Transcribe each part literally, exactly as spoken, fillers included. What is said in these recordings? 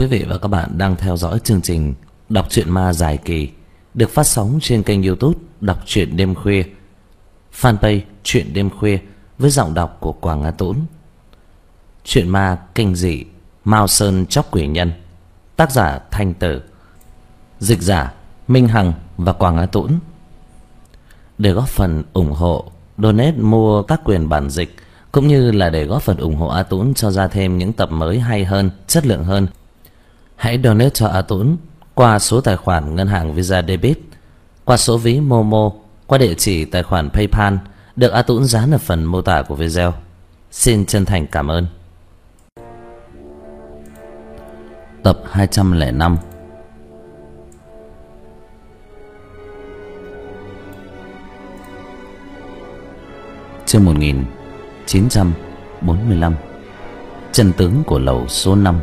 Quý vị và các bạn đang theo dõi chương trình Đọc truyện ma dài kỳ được phát sóng trên kênh YouTube Đọc truyện đêm khuya, fanpage Truyện đêm khuya với giọng đọc của Quảng Á Tũng. Truyện ma kinh dị Mao Sơn Chóc Quỷ Nhân, tác giả Thanh Tử, dịch giả Minh Hằng và Quảng Á Tũng. Để góp phần ủng hộ, donate mua các quyền bản dịch cũng như là để góp phần ủng hộ A Tũng cho ra thêm những tập mới hay hơn, chất lượng hơn, hãy donate cho A Tũng qua số tài khoản ngân hàng Visa Debit, qua số ví Momo, qua địa chỉ tài khoản PayPal được A Tũng dán ở phần mô tả của video. Xin chân thành cảm ơn. Tập hai trăm lẻ năm. Chương một nghìn chín trăm bốn mươi lăm. Chân tướng của lầu số năm.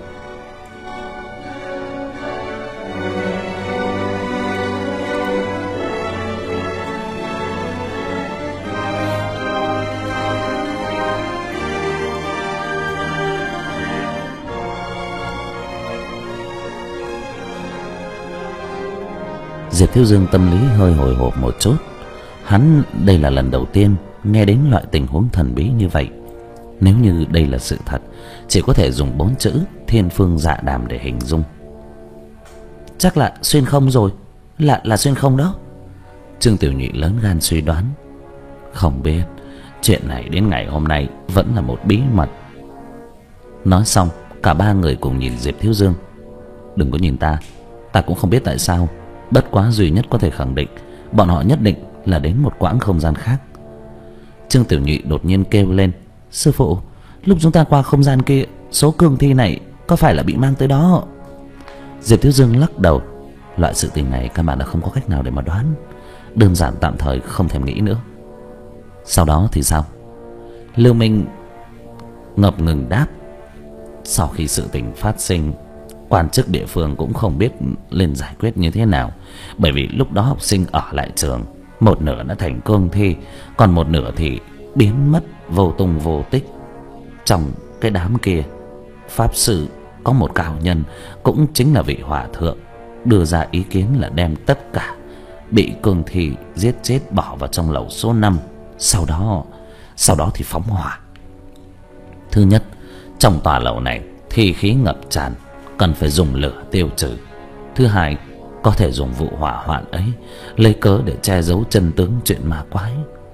Diệp Thiếu Dương tâm lý hơi hồi hộp một chút. Hắn đây là lần đầu tiên nghe đến loại tình huống thần bí như vậy. Nếu như đây là sự thật, chỉ có thể dùng bốn chữ thiên phương dạ đàm để hình dung. Chắc là xuyên không rồi. Là là xuyên không đó. Trương Tiểu Nhụy lớn gan suy đoán. Không biết, chuyện này đến ngày hôm nay vẫn là một bí mật. Nói xong, cả ba người cùng nhìn Diệp Thiếu Dương. Đừng có nhìn ta, ta cũng không biết tại sao. Bất quá duy nhất có thể khẳng định, bọn họ nhất định là đến một quãng không gian khác. Trương Tiểu Nhụy đột nhiên kêu lên: Sư phụ, lúc chúng ta qua không gian kia, số cương thi này có phải là bị mang tới đó? Diệp Thiếu Dương lắc đầu. Loại sự tình này các bạn đã không có cách nào để mà đoán. Đơn giản tạm thời không thèm nghĩ nữa. Sau đó thì sao? Lưu Minh ngập ngừng đáp. Sau khi sự tình phát sinh, quan chức địa phương cũng không biết lên giải quyết như thế nào. Bởi vì lúc đó học sinh ở lại trường, một nửa đã thành cương thi, còn một nửa thì biến mất vô tung vô tích. Trong cái đám kia, pháp sư có một cao nhân, cũng chính là vị hòa thượng, đưa ra ý kiến là đem tất cả bị cương thi giết chết bỏ vào trong lầu số năm. Sau đó Sau đó thì phóng hỏa. Thứ nhất, trong tòa lầu này thi khí ngập tràn, cần phải dùng lửa tiêu trừ. Thứ hai, có thể dùng vụ hỏa hoạn ấy lấy cớ để che giấu chân tướng chuyện ma quái.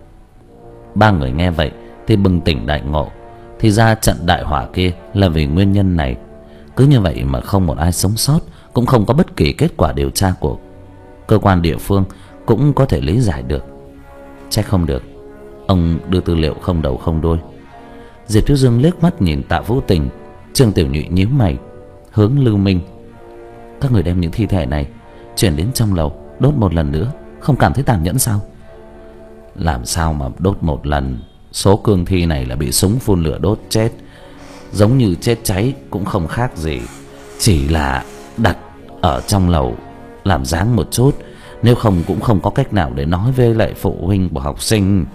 Ba người nghe vậy thì bừng tỉnh đại ngộ. Thì ra trận đại hỏa kia là vì nguyên nhân này. Cứ như vậy mà không một ai sống sót, cũng không có bất kỳ kết quả điều tra của cơ quan địa phương cũng có thể lý giải được. Trách không được ông đưa tư liệu không đầu không đuôi. Diệp Thiếu Dương liếc mắt nhìn Tạ Vũ Tình. Trương Tiểu Nhụy nhíu mày hướng Lưu Minh: Các người đem những thi thể này chuyển đến trong lầu đốt một lần nữa, không cảm thấy tàn nhẫn sao? Làm sao mà đốt một lần? Số cương thi này là bị súng phun lửa đốt chết, giống như chết cháy cũng không khác gì. Chỉ là đặt ở trong lầu làm dáng một chút, nếu không cũng không có cách nào để nói với lại phụ huynh của học sinh.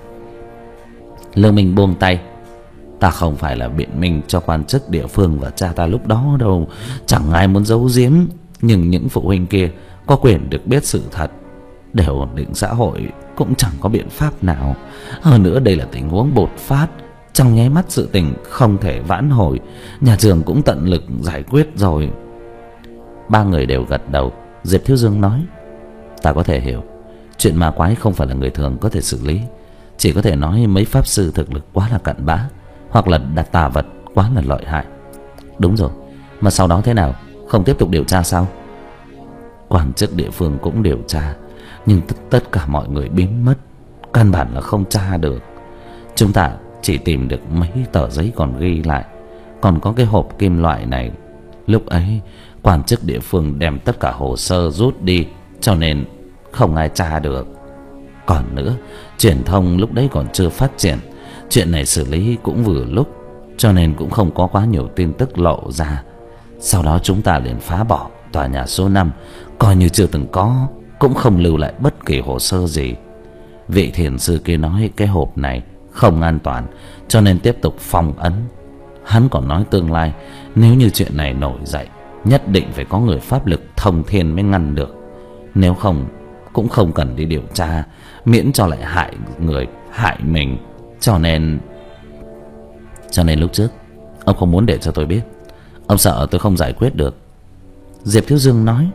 Lưu Minh buông tay: Ta không phải là biện minh cho quan chức địa phương và cha ta lúc đó đâu. Chẳng ai muốn giấu giếm, nhưng những phụ huynh kia có quyền được biết sự thật. Để ổn định xã hội cũng chẳng có biện pháp nào. Hơn nữa đây là tình huống bột phát, trong nháy mắt sự tình không thể vãn hồi. Nhà trường cũng tận lực giải quyết rồi. Ba người đều gật đầu. Diệp Thiếu Dương nói: Ta có thể hiểu, chuyện ma quái không phải là người thường có thể xử lý. Chỉ có thể nói mấy pháp sư thực lực quá là cặn bã, hoặc là đặt tà vật quá là lợi hại. Đúng rồi, mà sau đó thế nào? Không tiếp tục điều tra sao? Quan chức địa phương cũng điều tra, nhưng t- tất cả mọi người biến mất, căn bản là không tra được. Chúng ta chỉ tìm được mấy tờ giấy còn ghi lại, còn có cái hộp kim loại này. Lúc ấy quan chức địa phương đem tất cả hồ sơ rút đi, cho nên không ai tra được. Còn nữa, truyền thông lúc đấy còn chưa phát triển, chuyện này xử lý cũng vừa lúc, cho nên cũng không có quá nhiều tin tức lộ ra. Sau đó chúng ta liền phá bỏ tòa nhà số năm, coi như chưa từng có, cũng không lưu lại bất kỳ hồ sơ gì. Vị thiền sư kia nói cái hộp này không an toàn, cho nên tiếp tục phong ấn. Hắn còn nói tương lai nếu như chuyện này nổi dậy, nhất định phải có người pháp lực thông thiên mới ngăn được. Nếu không cũng không cần đi điều tra, miễn cho lại hại người hại mình. Cho nên Cho nên lúc trước ông không muốn để cho tôi biết. Ông sợ tôi không giải quyết được. Diệp Thiếu Dương nói.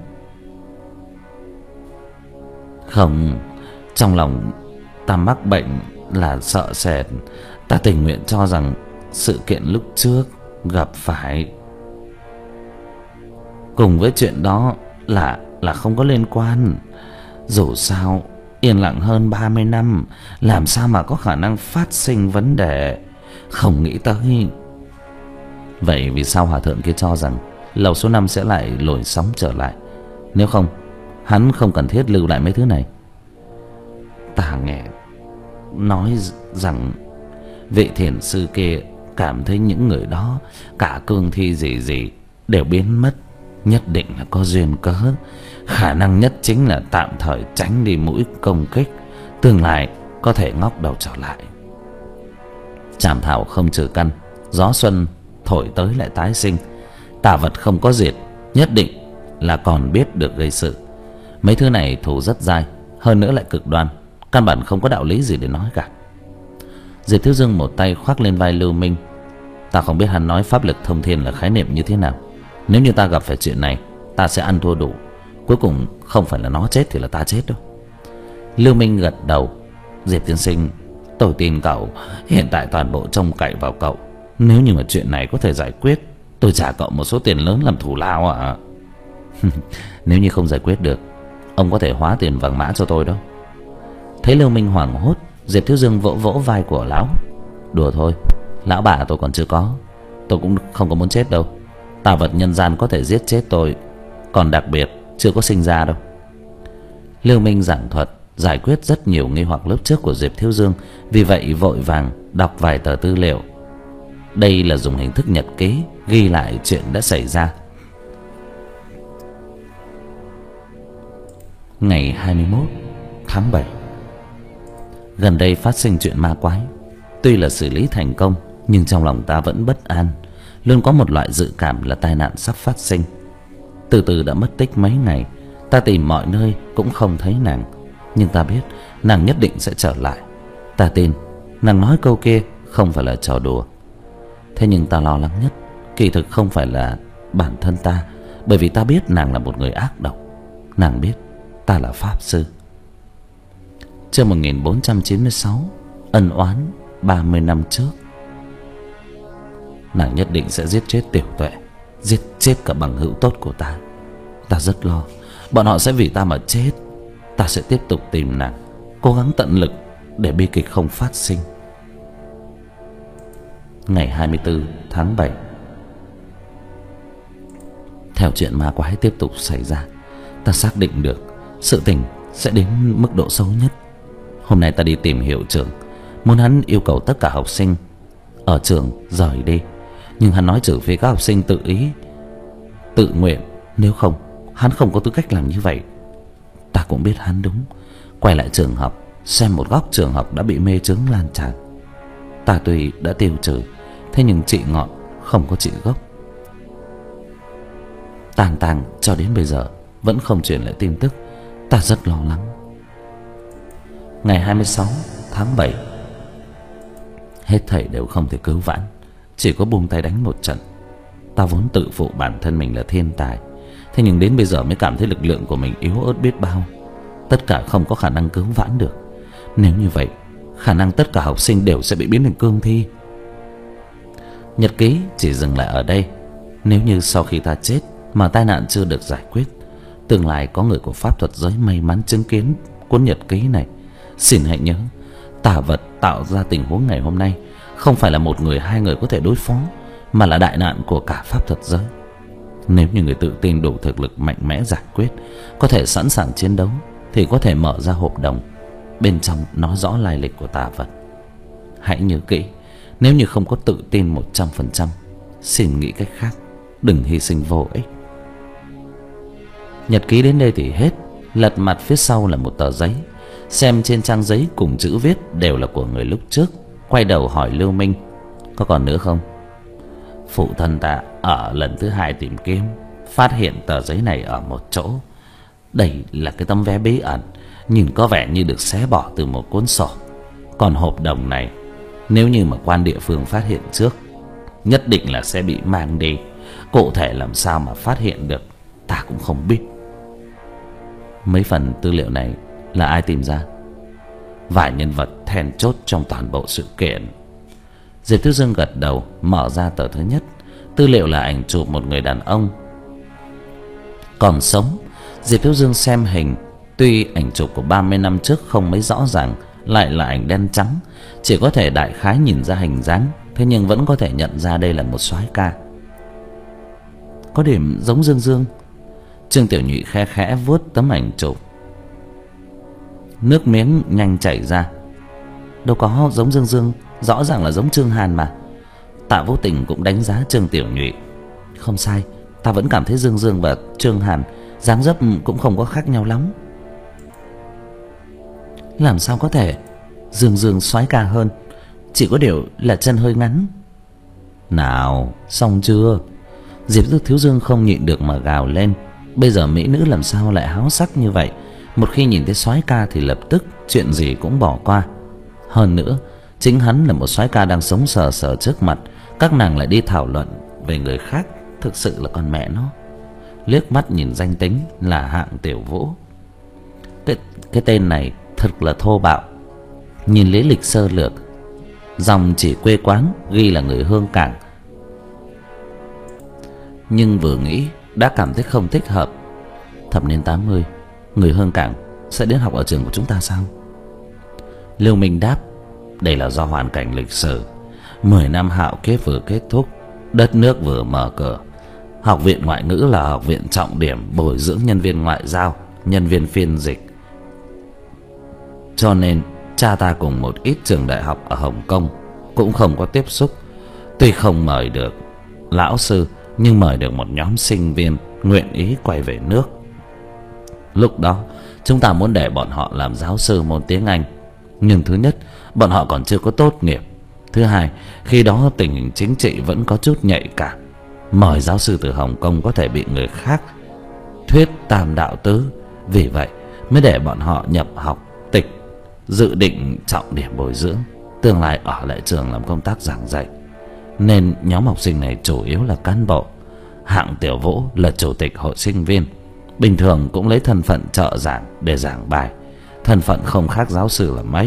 Không, trong lòng ta mắc bệnh là sợ sệt. Ta tình nguyện cho rằng sự kiện lúc trước gặp phải cùng với chuyện đó là là không có liên quan. Dù sao yên lặng hơn ba mươi năm, làm sao mà có khả năng phát sinh vấn đề. Không nghĩ tới. Vậy vì sao hòa thượng kia cho rằng lầu số năm sẽ lại lồi sóng trở lại? Nếu không, hắn không cần thiết lưu lại mấy thứ này. Ta nghe nói rằng vị thiền sư kia cảm thấy những người đó, cả cương thi gì gì đều biến mất. Nhất định là có duyên cớ. Khả năng nhất chính là tạm thời tránh đi mũi công kích, tương lai có thể ngóc đầu trở lại. Trảm thảo không trừ căn, gió xuân thổi tới lại tái sinh. Tà vật không có diệt, nhất định là còn biết được gây sự. Mấy thứ này thù rất dai, hơn nữa lại cực đoan, căn bản không có đạo lý gì để nói cả. Diệp Thiếu Dương một tay khoác lên vai Lưu Minh. Ta không biết hắn nói pháp lực thông thiên là khái niệm như thế nào. Nếu như ta gặp phải chuyện này, ta sẽ ăn thua đủ. Cuối cùng không phải là nó chết thì là ta chết đâu. Lưu Minh gật đầu. Diệp tiên sinh, tôi tin cậu. Hiện tại toàn bộ trông cậy vào cậu. Nếu như mà chuyện này có thể giải quyết, tôi trả cậu một số tiền lớn làm thù lao ạ. À? Nếu như không giải quyết được, ông có thể hóa tiền vàng mã cho tôi đâu. Thấy Lưu Minh hoảng hốt, Diệp Thiếu Dương vỗ vỗ vai của lão. Đùa thôi, lão bà tôi còn chưa có. Tôi cũng không có muốn chết đâu. Tà vật nhân gian có thể giết chết tôi, còn đặc biệt chưa có sinh ra đâu. Lưu Minh giảng thuật giải quyết rất nhiều nghi hoặc lớp trước của Diệp Thiếu Dương, vì vậy vội vàng đọc vài tờ tư liệu. Đây là dùng hình thức nhật ký ghi lại chuyện đã xảy ra. Ngày hai mươi mốt tháng bảy, gần đây phát sinh chuyện ma quái. Tuy là xử lý thành công, nhưng trong lòng ta vẫn bất an, luôn có một loại dự cảm là tai nạn sắp phát sinh. Từ từ đã mất tích mấy ngày, ta tìm mọi nơi cũng không thấy nàng. Nhưng ta biết nàng nhất định sẽ trở lại. Ta tin nàng nói câu kia không phải là trò đùa. Thế nhưng ta lo lắng nhất kỳ thực không phải là bản thân ta, bởi vì ta biết nàng là một người ác độc. Nàng biết ta là pháp sư. Chương một nghìn bốn trăm chín mươi sáu, ân oán ba mươi năm trước. Nàng nhất định sẽ giết chết Tiểu Tuệ, giết chết cả bằng hữu tốt của ta. Ta rất lo bọn họ sẽ vì ta mà chết. Ta sẽ tiếp tục tìm nàng, cố gắng tận lực để bi kịch không phát sinh. Ngày hai mươi tư tháng bảy, theo chuyện ma quái tiếp tục xảy ra, ta xác định được sự tình sẽ đến mức độ sâu nhất. Hôm nay ta đi tìm hiệu trưởng, muốn hắn yêu cầu tất cả học sinh ở trường rời đi. Nhưng hắn nói trừ phi các học sinh tự ý tự nguyện, nếu không hắn không có tư cách làm như vậy. Ta cũng biết hắn đúng. Quay lại trường học, xem một góc trường học đã bị mê chướng lan tràn. Ta tuy đã tiêu trừ, thế nhưng trị ngọn không có trị gốc. Tàng tàng cho đến bây giờ vẫn không truyền lại tin tức. Ta rất lo lắng. Ngày hai mươi sáu tháng bảy, hết thảy đều không thể cứu vãn, chỉ có buông tay đánh một trận. Ta vốn tự phụ bản thân mình là thiên tài, thế nhưng đến bây giờ mới cảm thấy lực lượng của mình yếu ớt biết bao. Tất cả không có khả năng cứu vãn được. Nếu như vậy, khả năng tất cả học sinh đều sẽ bị biến thành cương thi. Nhật ký chỉ dừng lại ở đây. Nếu như sau khi ta chết mà tai nạn chưa được giải quyết, tương lai có người của pháp thuật giới may mắn chứng kiến cuốn nhật ký này, xin hãy nhớ, tà vật tạo ra tình huống ngày hôm nay không phải là một người hai người có thể đối phó, mà là đại nạn của cả pháp thuật giới. Nếu như người tự tin đủ thực lực mạnh mẽ giải quyết, có thể sẵn sàng chiến đấu, thì có thể mở ra hộp đồng, bên trong nói rõ lai lịch của tà vật. Hãy nhớ kỹ, nếu như không có tự tin một trăm phần trăm, xin nghĩ cách khác, đừng hy sinh vô ích. Nhật ký đến đây thì hết. Lật mặt phía sau là một tờ giấy. Xem trên trang giấy cùng chữ viết đều là của người lúc trước. Quay đầu hỏi Lưu Minh, có còn nữa không? Phụ thân ta ở lần thứ hai tìm kiếm, phát hiện tờ giấy này ở một chỗ. Đây là cái tấm vé bí ẩn, nhìn có vẻ như được xé bỏ từ một cuốn sổ. Còn hộp đồng này, nếu như mà quan địa phương phát hiện trước, nhất định là sẽ bị mang đi. Cụ thể làm sao mà phát hiện được, ta cũng không biết. Mấy phần tư liệu này là ai tìm ra? Vài nhân vật then chốt trong toàn bộ sự kiện. Diệp Thiếu Dương gật đầu, mở ra tờ thứ nhất. Tư liệu là ảnh chụp một người đàn ông còn sống. Diệp Thiếu Dương xem hình, tuy ảnh chụp của ba mươi năm trước không mấy rõ ràng, lại là ảnh đen trắng, chỉ có thể đại khái nhìn ra hình dáng, thế nhưng vẫn có thể nhận ra đây là một soái ca. Có điểm giống Dương Dương. Trương Tiểu Nhụy khẽ khẽ vuốt tấm ảnh chụp, nước miếng nhanh chảy ra. Đâu có giống Dương Dương, rõ ràng là giống Trương Hàn mà. Tạ Vũ Tình cũng đánh giá Trương Tiểu Nhụy. Không sai, ta vẫn cảm thấy Dương Dương và Trương Hàn dáng dấp cũng không có khác nhau lắm. Làm sao có thể? Dương Dương soái ca hơn, chỉ có điều là chân hơi ngắn. Nào, xong chưa? Diệp Thiếu Dương không nhịn được mà gào lên. Bây giờ mỹ nữ làm sao lại háo sắc như vậy? Một khi nhìn thấy soái ca thì lập tức chuyện gì cũng bỏ qua. Hơn nữa, chính hắn là một soái ca đang sống sờ sờ trước mặt, các nàng lại đi thảo luận về người khác, thực sự là con mẹ nó. Liếc mắt nhìn danh tính là Hạng Tiểu Vũ. Cái, cái tên này thật là thô bạo. Nhìn lý lịch sơ lược, dòng chỉ quê quán ghi là người Hương Cảng, nhưng vừa nghĩ đã cảm thấy không thích hợp. Thập niên tám mươi, người Hương Cảng sẽ đến học ở trường của chúng ta sao? Lưu Minh đáp, đây là do hoàn cảnh lịch sử. Mười năm hạo kiếp vừa kết thúc, đất nước vừa mở cửa. Học viện ngoại ngữ là học viện trọng điểm bồi dưỡng nhân viên ngoại giao, nhân viên phiên dịch. Cho nên cha ta cùng một ít trường đại học ở Hồng Kông cũng không có tiếp xúc. Tuy không mời được lão sư, nhưng mời được một nhóm sinh viên nguyện ý quay về nước. Lúc đó chúng ta muốn để bọn họ làm giáo sư môn tiếng Anh, nhưng thứ nhất, bọn họ còn chưa có tốt nghiệp. Thứ hai, khi đó tình hình chính trị vẫn có chút nhạy cảm. Mời giáo sư từ Hồng Kông có thể bị người khác thuyết tam đạo tứ. Vì vậy mới để bọn họ nhập học tịch, dự định trọng điểm bồi dưỡng, tương lai ở lại trường làm công tác giảng dạy. Nên nhóm học sinh này chủ yếu là cán bộ. Hạng Tiểu Vũ là chủ tịch hội sinh viên, bình thường cũng lấy thân phận trợ giảng để giảng bài, thân phận không khác giáo sư là mấy.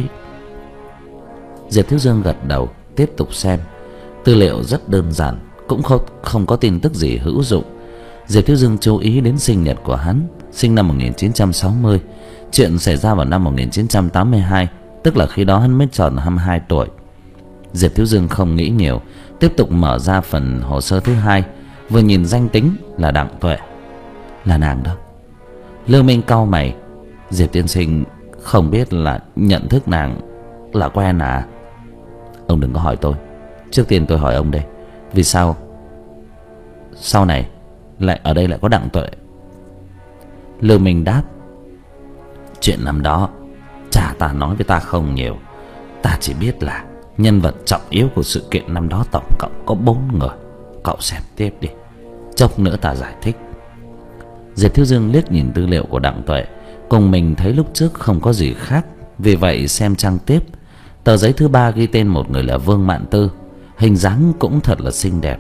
Diệp Thiếu Dương gật đầu, tiếp tục xem. Tư liệu rất đơn giản, cũng không, không có tin tức gì hữu dụng. Diệp Thiếu Dương chú ý đến sinh nhật của hắn, sinh năm một nghìn chín trăm sáu mươi. Chuyện xảy ra vào năm một nghìn chín trăm tám mươi hai, tức là khi đó hắn mới tròn hai mươi hai tuổi. Diệp Thiếu Dương không nghĩ nhiều, tiếp tục mở ra phần hồ sơ thứ hai. Vừa nhìn danh tính là Đặng Tuệ. Là nàng đó. Lưu Minh cau mày. Diệp tiên sinh không biết là nhận thức nàng là quen à? Ông đừng có hỏi tôi, trước tiên tôi hỏi ông đây, vì sao sau này lại ở đây lại có Đặng Tuệ? Lưu Minh đáp, chuyện năm đó cha ta nói với ta không nhiều. Ta chỉ biết là nhân vật trọng yếu của sự kiện năm đó tổng cộng có bốn người. Cậu xem tiếp đi, chốc nữa ta giải thích. Diệp Thiếu Dương liếc nhìn tư liệu của Đặng Tuệ, cùng mình thấy lúc trước không có gì khác, vì vậy xem trang tiếp. Tờ giấy thứ ba ghi tên một người là Vương Mạn Tư, hình dáng cũng thật là xinh đẹp.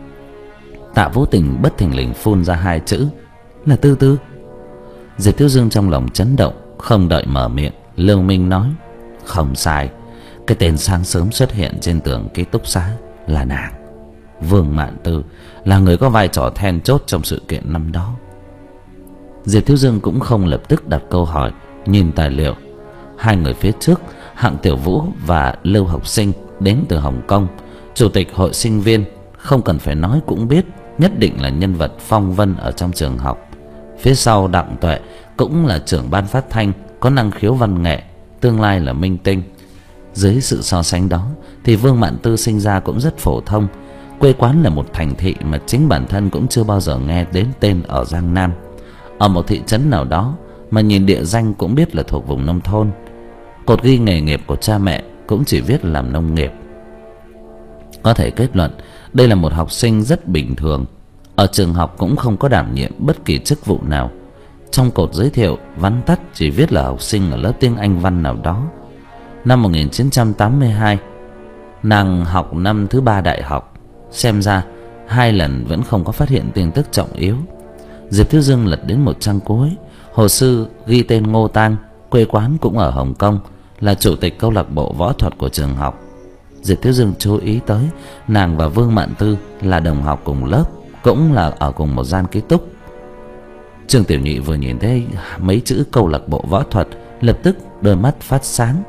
Tạ Vũ Tình bất thình lình phun ra hai chữ là Tư Tư. Diệp Thiếu Dương trong lòng chấn động, không đợi mở miệng, Lưu Minh nói, không sai, cái tên sáng sớm xuất hiện trên tường ký túc xá là nàng. Vương Mạn Tư là người có vai trò then chốt trong sự kiện năm đó. Diệp Thiếu Dương cũng không lập tức đặt câu hỏi, nhìn tài liệu. Hai người phía trước, Hạng Tiểu Vũ và Lưu Học Sinh đến từ Hồng Kông, chủ tịch hội sinh viên, không cần phải nói cũng biết, nhất định là nhân vật phong vân ở trong trường học. Phía sau Đặng Tuệ cũng là trưởng ban phát thanh, có năng khiếu văn nghệ, tương lai là minh tinh. Dưới sự so sánh đó thì Vương Mạn Tư sinh ra cũng rất phổ thông, quê quán là một thành thị mà chính bản thân cũng chưa bao giờ nghe đến tên ở Giang Nam, ở một thị trấn nào đó mà nhìn địa danh cũng biết là thuộc vùng nông thôn. Cột ghi nghề nghiệp của cha mẹ cũng chỉ viết là làm nông nghiệp. Có thể kết luận đây là một học sinh rất bình thường. Ở trường học cũng không có đảm nhiệm bất kỳ chức vụ nào. Trong cột giới thiệu vắn tắt chỉ viết là học sinh ở lớp tiếng Anh văn nào đó. Năm một nghìn chín trăm tám mươi hai, nàng học năm thứ ba đại học. Xem ra hai lần vẫn không có phát hiện tin tức trọng yếu. Diệp Thiếu Dương lật đến một trang cuối. Hồ sơ ghi tên Ngô Tang, quê quán cũng ở Hồng Kông, là chủ tịch câu lạc bộ võ thuật của trường học. Diệp Thiếu Dương chú ý tới nàng và Vương Mạn Tư là đồng học cùng lớp, cũng là ở cùng một gian ký túc. Trương Tiểu Nhị vừa nhìn thấy mấy chữ câu lạc bộ võ thuật, lập tức đôi mắt phát sáng.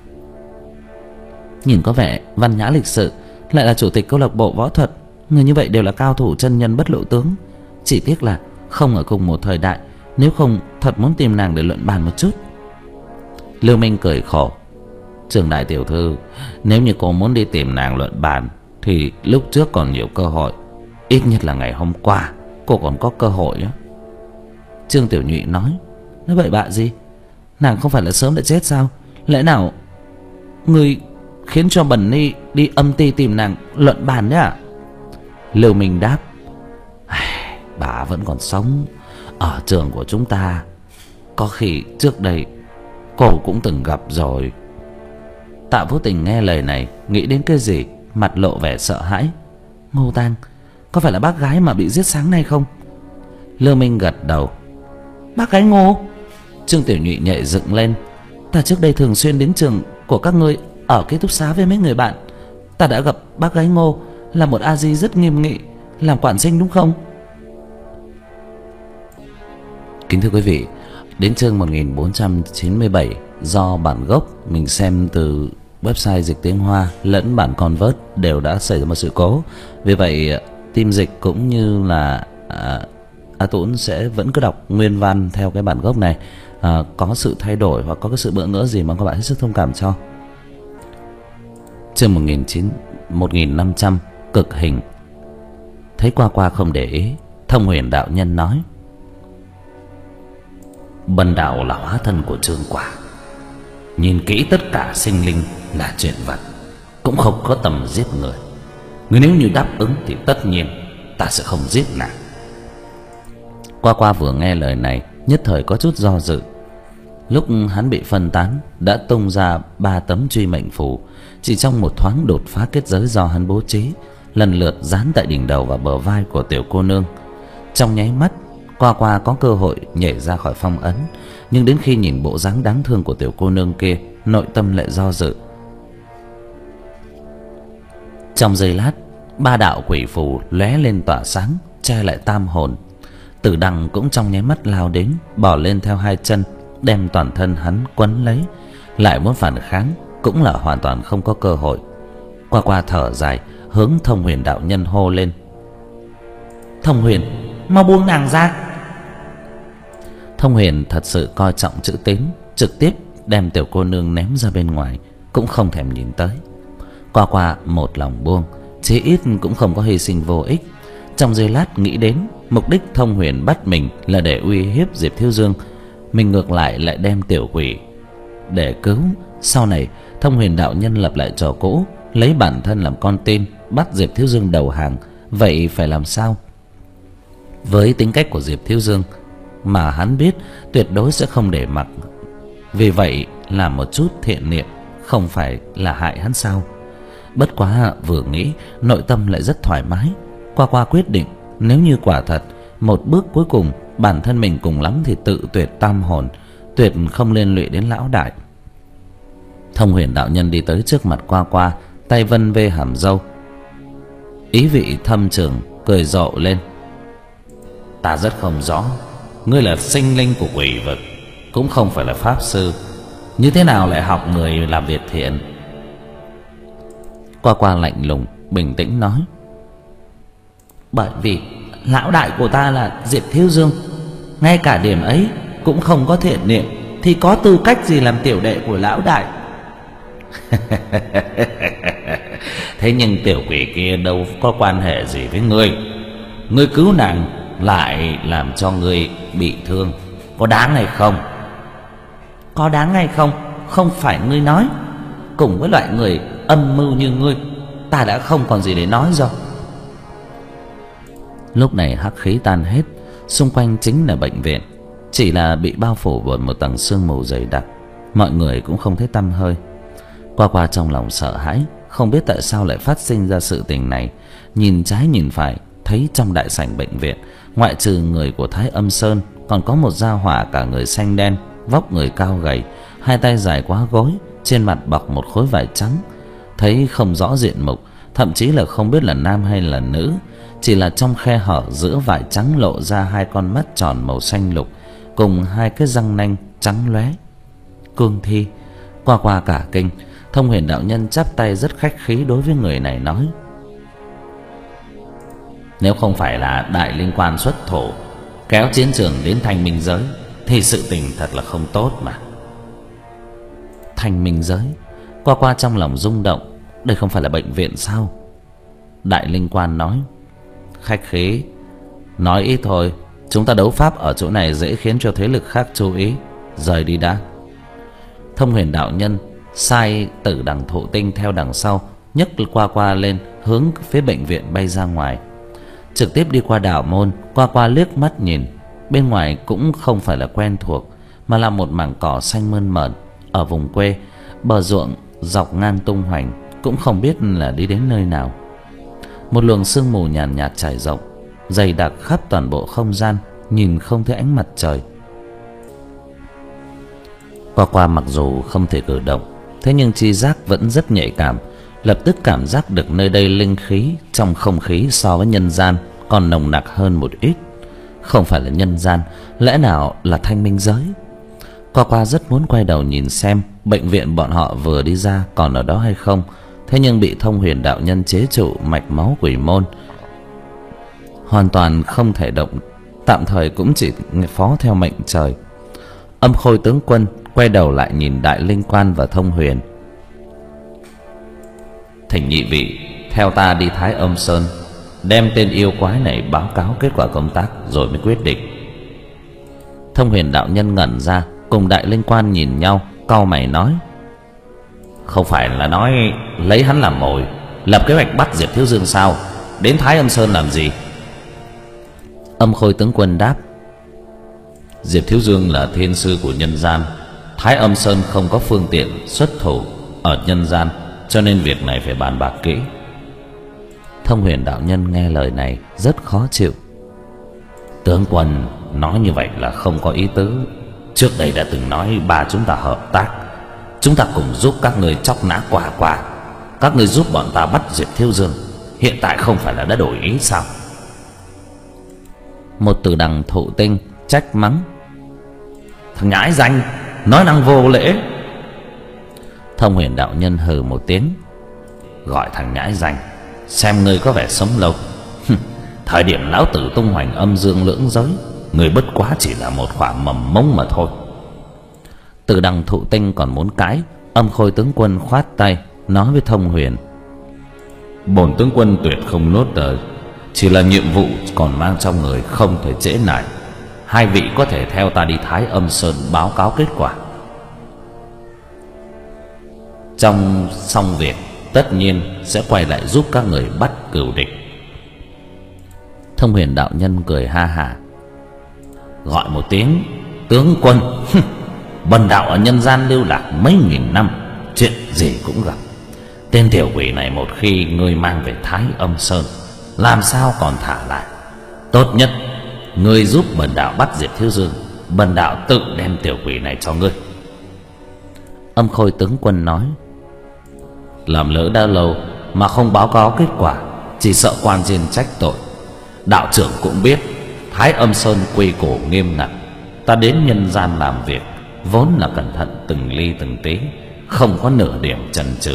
Nhìn có vẻ văn nhã lịch sự, lại là chủ tịch câu lạc bộ võ thuật. Người như vậy đều là cao thủ chân nhân bất lộ tướng. Chỉ tiếc là không ở cùng một thời đại, nếu không thật muốn tìm nàng để luận bàn một chút. Lưu Minh cười khổ. Trường đại tiểu thư, nếu như cô muốn đi tìm nàng luận bàn thì lúc trước còn nhiều cơ hội. Ít nhất là ngày hôm qua cô còn có cơ hội á. Trương Tiểu Nhụy nói. Nói vậy bạ gì? Nàng không phải là sớm đã chết sao? Lẽ nào ngươi khiến cho Bần Ni đi âm ty tìm nàng luận bàn đấy à? Lưu Minh đáp. Bà vẫn còn sống. Ở trường của chúng ta có khi trước đây cô cũng từng gặp rồi. Tạ Vô Tình nghe lời này, nghĩ đến cái gì, mặt lộ vẻ sợ hãi. Ngô Tang, có phải là bác gái mà bị giết sáng nay không? Lưu Minh gật đầu. Bác gái Ngô? Trương Tiểu Nhụy nhảy dựng lên. Ta trước đây thường xuyên đến trường của các ngươi ở ký túc xá với mấy người bạn. Ta đã gặp bác gái Ngô, là một a di rất nghiêm nghị, làm quản sinh đúng không? Kính thưa quý vị, đến chương một nghìn bốn trăm chín mươi bảy, do bản gốc mình xem từ website dịch tiếng Hoa lẫn bản convert đều đã xảy ra một sự cố. Vì vậy team dịch cũng như là à, A Tuấn sẽ vẫn cứ đọc nguyên văn theo cái bản gốc này. à, Có sự thay đổi hoặc có cái sự bỡ ngỡ gì mà các bạn hết sức thông cảm cho. Chương một nghìn năm trăm, cực hình. Thấy qua qua không để ý, Thông Huyền đạo nhân nói. Bần đạo là hóa thân của Trương Quả. Nhìn kỹ tất cả sinh linh là chuyện vật, cũng không có tầm giết người. Người nếu như đáp ứng thì tất nhiên ta sẽ không giết nàng. Qua qua vừa nghe lời này, nhất thời có chút do dự. Lúc hắn bị phân tán, đã tung ra ba tấm truy mệnh phù, chỉ trong một thoáng đột phá kết giới do hắn bố trí, lần lượt dán tại đỉnh đầu và bờ vai của tiểu cô nương. Trong nháy mắt, Qua qua có cơ hội nhảy ra khỏi phong ấn, nhưng đến khi nhìn bộ dáng đáng thương của tiểu cô nương kia, nội tâm lại do dự. Trong giây lát, ba đạo quỷ phù lóe lên tỏa sáng, che lại tam hồn. Tử Đằng cũng trong nháy mắt lao đến, bò lên theo hai chân, đem toàn thân hắn quấn lấy. Lại muốn phản kháng cũng là hoàn toàn không có cơ hội. Qua qua thở dài, hướng Thông Huyền đạo nhân hô lên. Thông Huyền, mau buông nàng ra. Thông Huyền thật sự coi trọng chữ tín, trực tiếp đem tiểu cô nương ném ra bên ngoài, cũng không thèm nhìn tới. Qua qua một lòng buông, chí ít cũng không có hy sinh vô ích. Trong giây lát nghĩ đến mục đích Thông Huyền bắt mình là để uy hiếp Diệp Thiếu Dương, mình ngược lại lại đem tiểu quỷ để cứu. Sau này Thông Huyền đạo nhân lập lại trò cũ, lấy bản thân làm con tin, bắt Diệp Thiếu Dương đầu hàng. Vậy phải làm sao? Với tính cách của Diệp Thiếu Dương mà hắn biết tuyệt đối sẽ không để mặc, vì vậy làm một chút thiện niệm không phải là hại hắn sao? Bất quá vừa nghĩ, nội tâm lại rất thoải mái. Qua qua quyết định, nếu như quả thật một bước cuối cùng bản thân mình cùng lắm thì tự tuyệt tam hồn, tuyệt không liên lụy đến lão đại. Thông Huyền đạo nhân đi tới trước mặt Qua qua, tay vân vê hàm râu, ý vị thâm trường, cười rộ lên. Ta rất không rõ, ngươi là sinh linh của quỷ vực, cũng không phải là pháp sư, như thế nào lại học người làm việc thiện? Qua qua lạnh lùng bình tĩnh nói. Bởi vì lão đại của ta là Diệp Thiếu Dương, ngay cả điểm ấy cũng không có thiện niệm, thì có tư cách gì làm tiểu đệ của lão đại? Thế nhưng tiểu quỷ kia đâu có quan hệ gì với ngươi. Ngươi cứu nàng lại làm cho ngươi bị thương, có đáng hay không? Có đáng hay không không phải ngươi nói. Cùng với loại người âm mưu như ngươi, ta đã không còn gì để nói rồi. Lúc này hắc khí tan hết, xung quanh chính là bệnh viện, chỉ là bị bao phủ bởi một tầng sương mù dày đặc, mọi người cũng không thấy tăm hơi. Qua Qua trong lòng sợ hãi, không biết tại sao lại phát sinh ra sự tình này. Nhìn trái nhìn phải, thấy trong đại sảnh bệnh viện, ngoại trừ người của Thái Âm Sơn, còn có một gia hỏa cả người xanh đen, vóc người cao gầy, hai tay dài quá gối, trên mặt bọc một khối vải trắng, thấy không rõ diện mục, thậm chí là không biết là nam hay là nữ. Chỉ là trong khe hở giữa vải trắng lộ ra hai con mắt tròn màu xanh lục cùng hai cái răng nanh trắng lóe. Cương thi. Qua Qua cả kinh. Thông Huyền đạo nhân chắp tay rất khách khí đối với người này nói: nếu không phải là đại linh quan xuất thủ kéo chiến trường đến Thanh Minh giới thì sự tình thật là không tốt mà. Thanh Minh giới? Qua Qua trong lòng rung động, đây không phải là bệnh viện sao? Đại linh quan nói: khách khí, nói ít thôi, chúng ta đấu pháp ở chỗ này dễ khiến cho thế lực khác chú ý, rời đi đã. Thông Huyền đạo nhân sai Tử Đằng Thụ Tinh theo đằng sau, nhấc Qua Qua lên, hướng phía bệnh viện bay ra ngoài. Trực tiếp đi qua đạo môn, Qua Qua liếc mắt nhìn, bên ngoài cũng không phải là quen thuộc, mà là một mảng cỏ xanh mơn mởn ở vùng quê, bờ ruộng dọc ngang tung hoành, cũng không biết là đi đến nơi nào. Một luồng sương mù nhàn nhạt, nhạt trải rộng, dày đặc khắp toàn bộ không gian, nhìn không thấy ánh mặt trời. Qua Qua mặc dù không thể cử động, thế nhưng tri giác vẫn rất nhạy cảm, lập tức cảm giác được nơi đây linh khí trong không khí so với nhân gian còn nồng nặc hơn một ít. Không phải là nhân gian, lẽ nào là Thanh Minh giới? Qua Qua rất muốn quay đầu nhìn xem bệnh viện bọn họ vừa đi ra còn ở đó hay không, thế nhưng bị Thông Huyền đạo nhân chế trụ mạch máu quỷ môn, hoàn toàn không thể động, tạm thời cũng chỉ phó theo mệnh trời. Âm Khôi tướng quân quay đầu lại nhìn Đại Linh Quan và Thông Huyền: thỉnh nhị vị theo ta đi Thái Âm Sơn, đem tên yêu quái này báo cáo kết quả công tác rồi mới quyết định. Thông Huyền đạo nhân ngẩn ra, cùng Đại Linh Quan nhìn nhau, cau mày nói: không phải là nói lấy hắn làm mồi, lập kế hoạch bắt Diệp Thiếu Dương sao? Đến Thái Âm Sơn làm gì? Âm Khôi tướng quân đáp: Diệp Thiếu Dương là thiên sư của nhân gian, Thái Âm Sơn không có phương tiện xuất thủ ở nhân gian, cho nên việc này phải bàn bạc kỹ. Thông Huyền đạo nhân nghe lời này rất khó chịu: tướng quân nói như vậy là không có ý tứ. Trước đây đã từng nói ba chúng ta hợp tác, chúng ta cùng giúp các người chóc nã Quả Quả, các người giúp bọn ta bắt Diệp Thiếu Dương, hiện tại không phải là đã đổi ý sao? Một Tử Đằng Thụ Tinh trách mắng: thằng nhãi danh, nói năng vô lễ. Thông Huyền đạo nhân hừ một tiếng: gọi thằng nhãi danh, xem ngươi có vẻ sống lâu. Thời điểm lão tử tung hoành âm dương lưỡng giới, người bất quá chỉ là một quả mầm mống mà thôi. Tử Đằng Thụ Tinh còn muốn cãi, Âm Khôi tướng quân khoát tay nói với Thông Huyền: bổn tướng quân tuyệt không nốt đời, chỉ là nhiệm vụ còn mang trong người không thể trễ nải. Hai vị có thể theo ta đi Thái Âm Sơn báo cáo kết quả. Trong xong việc, tất nhiên sẽ quay lại giúp các người bắt cừu địch. Thông Huyền đạo nhân cười ha hả: gọi một tiếng tướng quân, bần đạo ở nhân gian lưu lạc mấy nghìn năm, chuyện gì cũng gặp. Tên tiểu quỷ này một khi ngươi mang về Thái Âm Sơn, làm sao còn thả lại? Tốt nhất ngươi giúp bần đạo bắt Diệp Thiếu Dương, bần đạo tự đem tiểu quỷ này cho ngươi. Âm Khôi tướng quân nói: làm lỡ đã lâu mà không báo cáo kết quả, chỉ sợ quan trên trách tội. Đạo trưởng cũng biết Thái Âm Sơn quy củ nghiêm ngặt, ta đến nhân gian làm việc vốn là cẩn thận từng ly từng tí, không có nửa điểm chần chừ.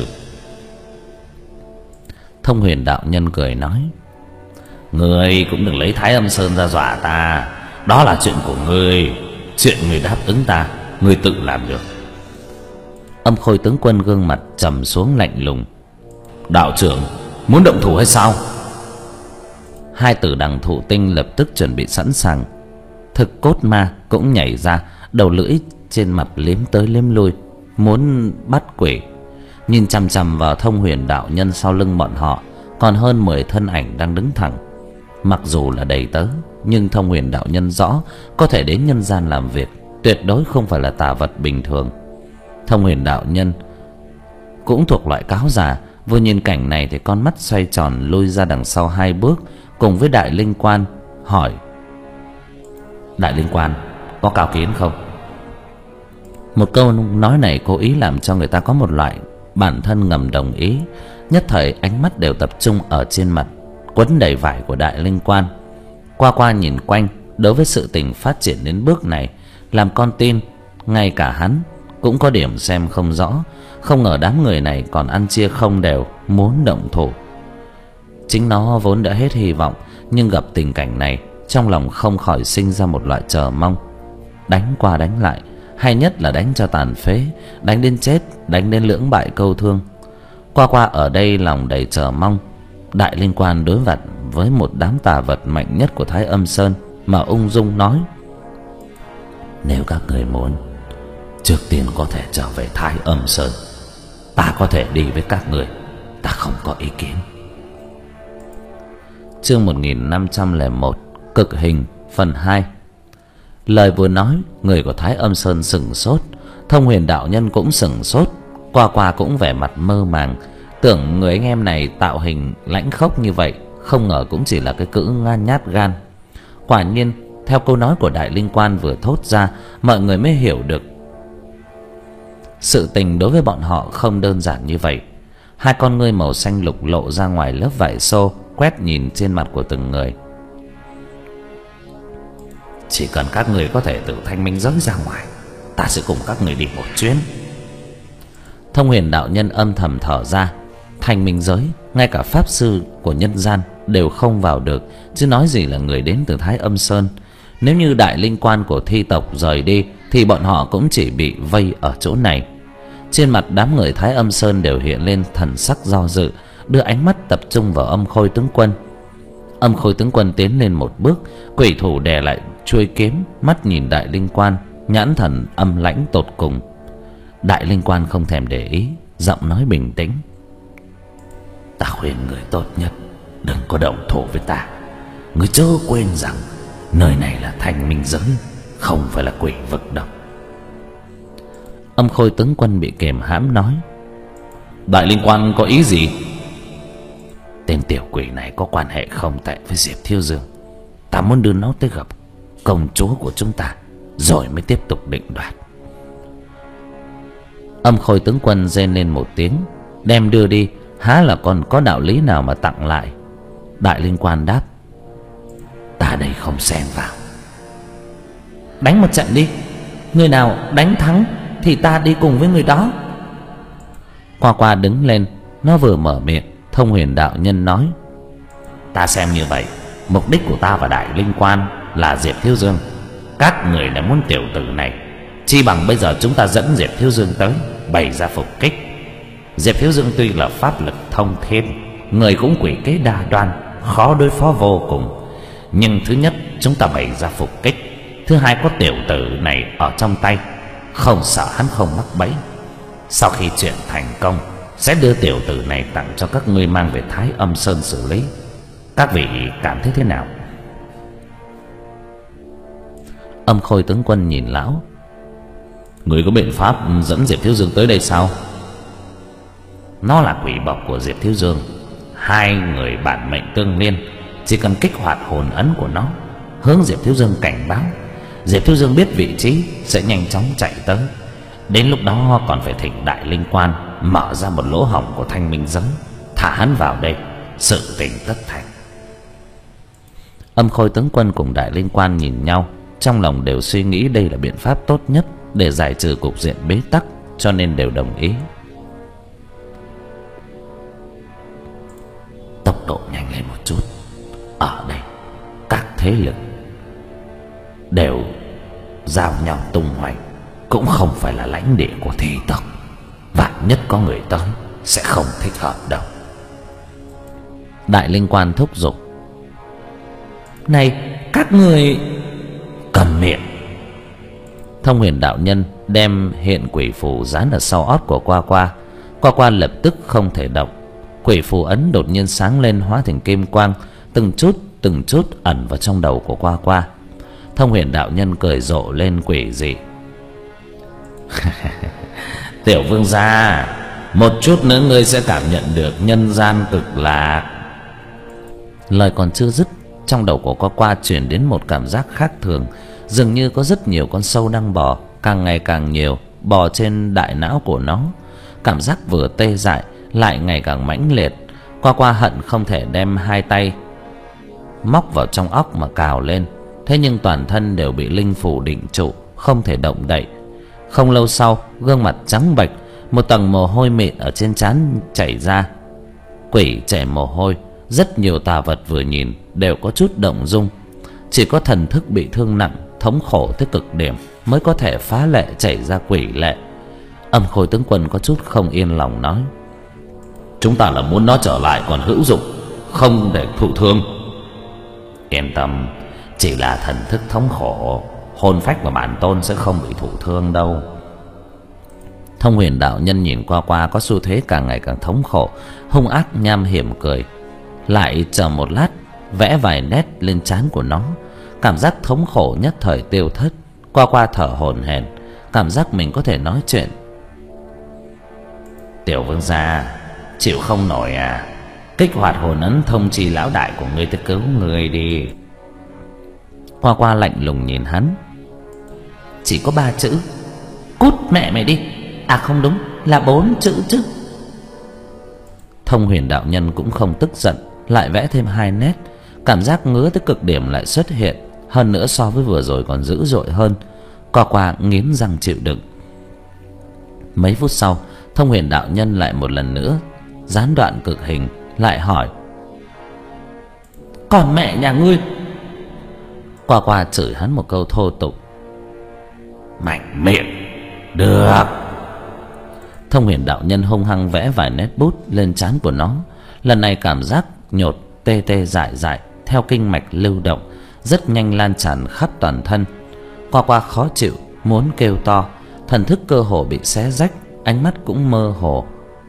Thông Huyền đạo nhân cười nói: ngươi cũng đừng lấy Thái Âm Sơn ra dọa ta, đó là chuyện của ngươi, chuyện ngươi đáp ứng ta, ngươi tự làm được. Âm Khôi tướng quân gương mặt trầm xuống lạnh lùng: đạo trưởng muốn động thủ hay sao? Hai Tử Đằng Thụ Tinh lập tức chuẩn bị sẵn sàng. Thực Cốt Ma cũng nhảy ra, đầu lưỡi trên mặt liếm tới liếm lui, muốn bắt quỷ. Nhìn chằm chằm vào Thông Huyền đạo nhân sau lưng bọn họ, còn hơn mười thân ảnh đang đứng thẳng. Mặc dù là đầy tớ, nhưng Thông Huyền đạo nhân rõ có thể đến nhân gian làm việc, tuyệt đối không phải là tà vật bình thường. Thông Huyền đạo nhân cũng thuộc loại cáo già, vừa nhìn cảnh này thì con mắt xoay tròn lui ra đằng sau hai bước, cùng với Đại Linh Quan hỏi: Đại Linh Quan, có cao kiến không? Một câu nói này cố ý làm cho người ta có một loại bản thân ngầm đồng ý. Nhất thời ánh mắt đều tập trung ở trên mặt quấn đầy vải của Đại Linh Quan. Qua qua nhìn quanh, đối với sự tình phát triển đến bước này, làm con tin ngay cả hắn cũng có điểm xem không rõ. Không ngờ đám người này còn ăn chia không đều, muốn động thủ. Chính nó vốn đã hết hy vọng, nhưng gặp tình cảnh này, trong lòng không khỏi sinh ra một loại chờ mong. Đánh qua đánh lại, hay nhất là đánh cho tàn phế, đánh đến chết, đánh đến lưỡng bại câu thương. Qua qua ở đây lòng đầy chờ mong. Đại Linh Quan đối mặt với một đám tà vật mạnh nhất của Thái Âm Sơn mà ung dung nói: Nếu các người muốn, trước tiên có thể trở về Thái Âm Sơn, ta có thể đi với các người, ta không có ý kiến. Chương một nghìn năm trăm lẻ một, Cực hình phần hai. Lời vừa nói, người của Thái Âm Sơn sững sốt, Thông Huyền đạo nhân cũng sững sốt, Qua qua cũng vẻ mặt mơ màng, tưởng người anh em này tạo hình lãnh khốc như vậy, không ngờ cũng chỉ là cái cữ ngan nhát gan. Quả nhiên, theo câu nói của Đại Linh Quan vừa thốt ra, mọi người mới hiểu được sự tình đối với bọn họ không đơn giản như vậy. Hai con ngươi màu xanh lục lộ ra ngoài lớp vải xô, quét nhìn trên mặt của từng người. Chỉ cần các người có thể tự thanh minh giới ra ngoài, ta sẽ cùng các người đi một chuyến. Thông Huyền đạo nhân âm thầm thở ra. Thanh minh giới, ngay cả pháp sư của nhân gian đều không vào được, chứ nói gì là người đến từ Thái Âm Sơn. Nếu như Đại Linh Quan của thi tộc rời đi, thì bọn họ cũng chỉ bị vây ở chỗ này. Trên mặt đám người Thái Âm Sơn đều hiện lên thần sắc do dự, đưa ánh mắt tập trung vào Âm Khôi tướng quân. Âm Khôi tướng quân tiến lên một bước, quỷ thủ đè lại chuôi kiếm, mắt nhìn Đại Linh Quan, nhãn thần âm lãnh tột cùng. Đại Linh Quan không thèm để ý, giọng nói bình tĩnh: Ta khuyên người tốt nhất đừng có động thủ với ta. Người chớ quên rằng nơi này là thanh minh giới, không phải là quỷ vực đâu. Âm Khôi tướng quân bị kềm hãm nói: Đại Linh Quan có ý gì? Tên tiểu quỷ này có quan hệ không tệ với Diệp Thiếu Dương. Ta muốn đưa nó tới gặp công chúa của chúng ta, rồi mới tiếp tục định đoạt. Âm Khôi tướng quân rên lên một tiếng, đem đưa đi, há là còn có đạo lý nào mà tặng lại. Đại Linh Quan đáp: Ta đây không xen vào. Đánh một trận đi, người nào đánh thắng thì ta đi cùng với người đó. Qua qua đứng lên, nó vừa mở miệng, Thông Huyền đạo nhân nói: Ta xem như vậy, mục đích của ta và Đại Linh Quan là Diệp Thiếu Dương. Các người đã muốn tiểu tử này, chi bằng bây giờ chúng ta dẫn Diệp Thiếu Dương tới, bày ra phục kích. Diệp Thiếu Dương tuy là pháp lực thông thiên, người cũng quỷ kế đa đoan, khó đối phó vô cùng. Nhưng thứ nhất, chúng ta bày ra phục kích. Thứ hai, có tiểu tử này ở trong tay, không sợ hắn không mắc bẫy. Sau khi chuyện thành công, sẽ đưa tiểu tử này tặng cho các ngươi mang về Thái Âm Sơn xử lý. Các vị cảm thấy thế nào? Âm Khôi tướng quân nhìn lão: Người có biện pháp dẫn Diệp Thiếu Dương tới đây sao? Nó là quỷ bọc của Diệp Thiếu Dương, hai người bản mệnh tương liên, chỉ cần kích hoạt hồn ấn của nó, hướng Diệp Thiếu Dương cảnh báo, Diệp Thiếu Dương biết vị trí sẽ nhanh chóng chạy tới. Đến lúc đó còn phải thỉnh Đại Linh Quan mở ra một lỗ hổng của thanh minh giới, thả hắn vào đây, sự tình tất thành. Âm Khôi tướng quân cùng Đại Linh Quan nhìn nhau, trong lòng đều suy nghĩ đây là biện pháp tốt nhất để giải trừ cục diện bế tắc, cho nên đều đồng ý. Tốc độ nhanh lên một chút. Ở đây các thế lực đều giao nhau tung hoành, cũng không phải là lãnh địa của thi tộc. Vạn nhất có người tới sẽ không thích hợp đâu. Đại Linh Quan thúc giục: Này các người cầm miệng. Thông Huyền đạo nhân đem hiện quỷ phù dán ở sau ót của Qua Qua. Qua Qua lập tức không thể động. Quỷ phù ấn đột nhiên sáng lên, hóa thành kim quang, từng chút từng chút ẩn vào trong đầu của Qua Qua. Thông Huyền đạo nhân cười rộ lên quỷ dị. Tiểu vương gia, một chút nữa ngươi sẽ cảm nhận được nhân gian cực lạc. Lời còn chưa dứt, trong đầu của Qua Qua truyền đến một cảm giác khác thường, dường như có rất nhiều con sâu đang bò, càng ngày càng nhiều, bò trên đại não của nó. Cảm giác vừa tê dại lại ngày càng mãnh liệt. Qua Qua hận không thể đem hai tay móc vào trong óc mà cào lên, thế nhưng toàn thân đều bị linh phủ định trụ, không thể động đậy. Không lâu sau, gương mặt trắng bệch, một tầng mồ hôi mịn ở trên trán chảy ra. Quỷ chảy mồ hôi, rất nhiều tà vật vừa nhìn đều có chút động dung. Chỉ có thần thức bị thương nặng, thống khổ tới cực điểm mới có thể phá lệ chảy ra quỷ lệ. Âm Khôi tướng quân có chút không yên lòng nói: chúng ta là muốn nó trở lại còn hữu dụng, không để thụ thương. Yên tâm, chỉ là thần thức thống khổ, hồn phách và bản tôn sẽ không bị thụ thương đâu. Thông Huyền đạo nhân nhìn Qua Qua có xu thế càng ngày càng thống khổ, hung ác nham hiểm cười, lại chờ một lát vẽ vài nét lên trán của nó. Cảm giác thống khổ nhất thời tiêu thất. Qua Qua thở hổn hển, cảm giác mình có thể nói chuyện. Tiểu vương gia, chịu không nổi à? Kích hoạt hồn ấn thông trì lão đại của ngươi tới cứu người đi. Qua Qua lạnh lùng nhìn hắn. Chỉ có ba chữ: cút mẹ mày đi. À không đúng, là bốn chữ chứ. Thông Huyền đạo nhân cũng không tức giận, lại vẽ thêm hai nét. Cảm giác ngứa tới cực điểm lại xuất hiện, hơn nữa so với vừa rồi còn dữ dội hơn. Qua Qua nghiến răng chịu đựng. Mấy phút sau, Thông Huyền đạo nhân lại một lần nữa gián đoạn cực hình, lại hỏi: còn mẹ nhà ngươi? Qua Qua chửi hắn một câu thô tục: mạnh miệng. Được. Thông Huyền đạo nhân hung hăng vẽ vài nét bút lên trán của nó. Lần này cảm giác nhột tê tê dại dại theo kinh mạch lưu động, rất nhanh lan tràn khắp toàn thân. Qua Qua khó chịu, muốn kêu to, thần thức cơ hồ bị xé rách, ánh mắt cũng mơ hồ.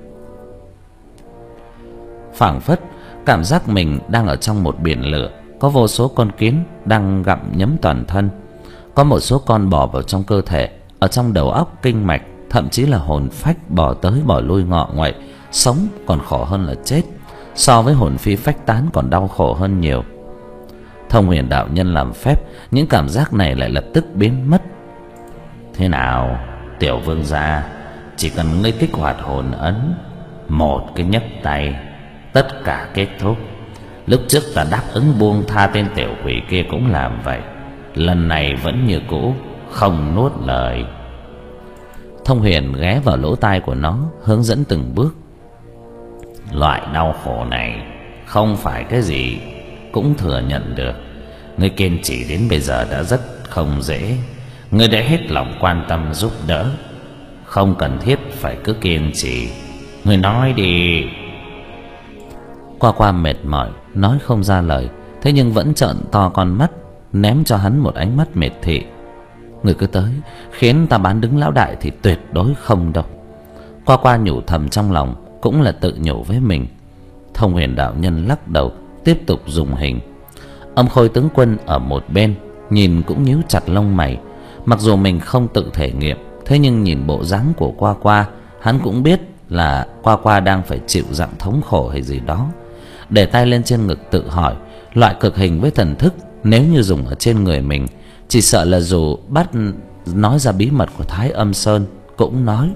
Phảng phất cảm giác mình đang ở trong một biển lửa, có vô số con kiến đang gặm nhấm toàn thân, có một số con bò vào trong cơ thể, ở trong đầu óc, kinh mạch, thậm chí là hồn phách bò tới bò lui ngọ nguậy. Sống còn khổ hơn là chết, so với hồn phi phách tán còn đau khổ hơn nhiều. Thông Huyền đạo nhân làm phép, những cảm giác này lại lập tức biến mất. Thế nào tiểu vương gia, chỉ cần ngươi kích hoạt hồn ấn, một cái nhấc tay tất cả kết thúc. Lúc trước ta đáp ứng buông tha tên tiểu quỷ kia cũng làm vậy, lần này vẫn như cũ, không nuốt lời. Thông Huyền ghé vào lỗ tai của nó, hướng dẫn từng bước. Loại đau khổ này không phải cái gì cũng thừa nhận được. Ngươi kiên trì đến bây giờ đã rất không dễ. Ngươi đã hết lòng quan tâm giúp đỡ, không cần thiết phải cứ kiên trì. Ngươi nói đi. Qua Qua mệt mỏi, nói không ra lời, thế nhưng vẫn trợn to con mắt, ném cho hắn một ánh mắt miệt thị. Người cứ tới khiến ta bán đứng lão đại thì tuyệt đối không đâu. Qua Qua nhủ thầm trong lòng, cũng là tự nhủ với mình. Thông Huyền đạo nhân lắc đầu, tiếp tục dùng hình. Âm Khôi tướng quân ở một bên nhìn cũng nhíu chặt lông mày. Mặc dù mình không tự thể nghiệm, thế nhưng nhìn bộ dáng của Qua Qua, hắn cũng biết là Qua Qua đang phải chịu dạng thống khổ hay gì đó. Để tay lên trên ngực tự hỏi, loại cực hình với thần thức nếu như dùng ở trên người mình, chỉ sợ là dù bắt nói ra bí mật của Thái Âm Sơn cũng nói: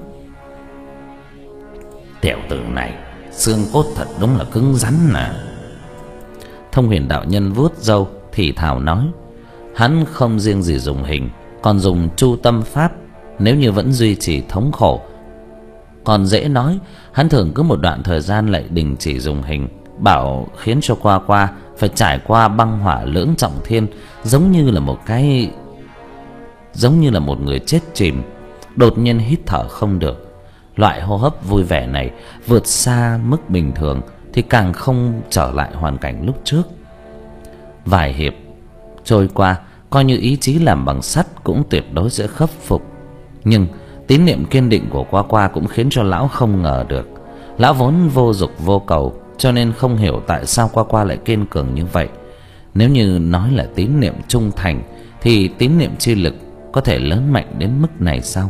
tiểu tử này xương cốt thật đúng là cứng rắn nè. Thông Huyền đạo nhân vuốt râu thì thào nói: hắn không riêng gì dùng hình, còn dùng chu tâm pháp. Nếu như vẫn duy trì thống khổ còn dễ nói, hắn thường cứ một đoạn thời gian lại đình chỉ dùng hình, bảo khiến cho Qua Qua phải trải qua băng hỏa lưỡng trọng thiên, giống như là một cái giống như là một người chết chìm, đột nhiên hít thở không được. Loại hô hấp vui vẻ này vượt xa mức bình thường thì càng không trở lại hoàn cảnh lúc trước. Vài hiệp trôi qua, coi như ý chí làm bằng sắt cũng tuyệt đối sẽ khắc phục. Nhưng tín niệm kiên định của Qua Qua cũng khiến cho lão không ngờ được. Lão vốn vô dục vô cầu, cho nên không hiểu tại sao Qua Qua lại kiên cường như vậy. Nếu như nói là tín niệm trung thành thì tín niệm chi lực có thể lớn mạnh đến mức này sao?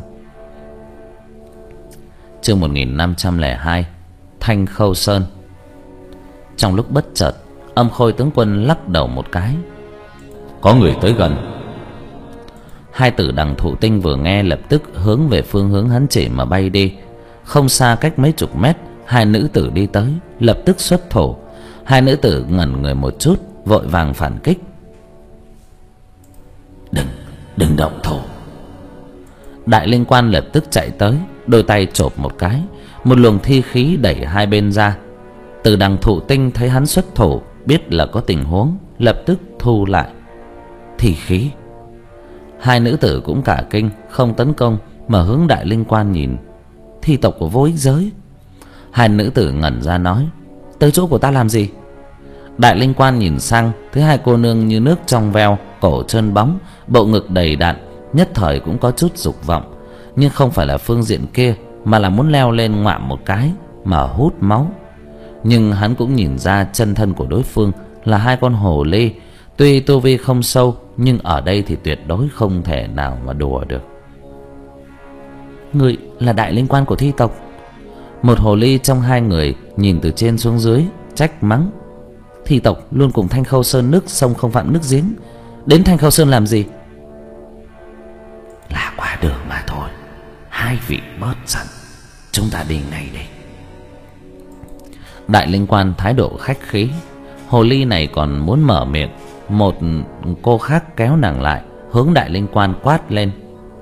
Chương một nghìn năm trăm lẻ hai, Thanh Khâu Sơn. Trong lúc bất chợt, Âm Khôi tướng quân lắc đầu một cái. Có người tới gần. Hai tử Đằng Thụ Tinh vừa nghe lập tức hướng về phương hướng hắn chỉ mà bay đi. Không xa cách mấy chục mét, hai nữ tử đi tới, lập tức xuất thủ. Hai nữ tử ngẩn người một chút, vội vàng phản kích. Đừng, đừng động thủ. Đại Linh Quan lập tức chạy tới, đôi tay chộp một cái, một luồng thi khí đẩy hai bên ra. Từ Đằng Thụ Tinh thấy hắn xuất thủ, biết là có tình huống, lập tức thu lại thi khí. Hai nữ tử cũng cả kinh, không tấn công mà hướng Đại Linh Quan nhìn. Thi tộc của Vô Ích Giới. Hai nữ tử ngẩn ra nói, tới chỗ của ta làm gì? Đại Linh Quan nhìn sang, thấy hai cô nương như nước trong veo, cổ trơn bóng, bộ ngực đầy đặn, nhất thời cũng có chút dục vọng, nhưng không phải là phương diện kia, mà là muốn leo lên ngoạm một cái mà hút máu. Nhưng hắn cũng nhìn ra chân thân của đối phương là hai con hồ ly, tuy tu vi không sâu, nhưng ở đây thì tuyệt đối không thể nào mà đùa được. Người là Đại Linh Quan của thi tộc. Một hồ ly trong hai người nhìn từ trên xuống dưới, trách mắng. Thi tộc luôn cùng Thanh Khâu Sơn nước sông không phạm nước giếng, đến Thanh Khâu Sơn làm gì? Là qua đường mà thôi, hai vị bớt giận, chúng ta đi ngay đây. Đại Linh Quan thái độ khách khí. Hồ ly này còn muốn mở miệng, một cô khác kéo nàng lại, hướng Đại Linh Quan quát lên.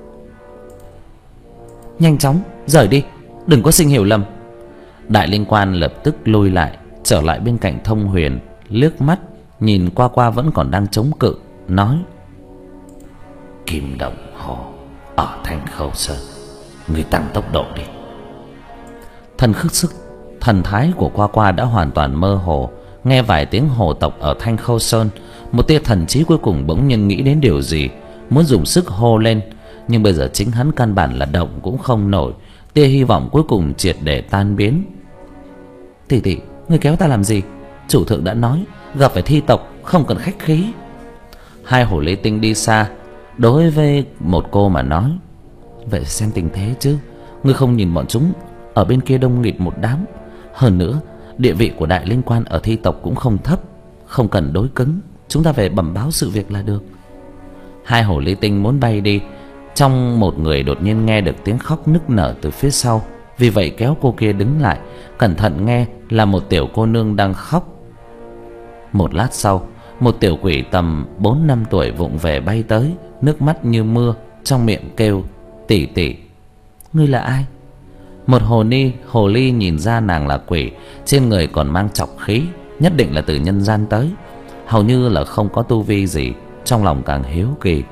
Nhanh chóng rời đi, đừng có sinh hiểu lầm. Đại Linh Quan lập tức lui lại, trở lại bên cạnh Thông Huyền, liếc mắt nhìn qua qua vẫn còn đang chống cự, nói: Kim Động Hồ ở Thanh Khâu Sơn, người tăng tốc độ đi. Thần khước sức, thần thái của qua qua đã hoàn toàn mơ hồ. Nghe vài tiếng hồ tộc ở Thanh Khâu Sơn, một tia thần trí cuối cùng bỗng nhiên nghĩ đến điều gì, muốn dùng sức hô lên. Nhưng bây giờ chính hắn căn bản là động cũng không nổi, tia hy vọng cuối cùng triệt để tan biến. Tỷ tỷ, người kéo ta làm gì? Chủ thượng đã nói gặp phải thi tộc không cần khách khí. Hai hồ ly tinh đi xa, đối với một cô mà nói: Vậy xem tình thế chứ, ngươi không nhìn bọn chúng ở bên kia đông nghịt một đám. Hơn nữa địa vị của Đại Linh Quan ở thi tộc cũng không thấp, không cần đối cứng, chúng ta về bẩm báo sự việc là được. Hai hồ ly tinh muốn bay đi, trong một người đột nhiên nghe được tiếng khóc nức nở từ phía sau, vì vậy kéo cô kia đứng lại, cẩn thận nghe là một tiểu cô nương đang khóc. Một lát sau, một tiểu quỷ tầm bốn năm tuổi vụng về bay tới, nước mắt như mưa, trong miệng kêu: Tỷ tỷ. Ngươi là ai? Một hồ ni hồ ly nhìn ra nàng là quỷ, trên người còn mang trọc khí, nhất định là từ nhân gian tới. Hầu như là không có tu vi gì, trong lòng càng hiếu kỳ.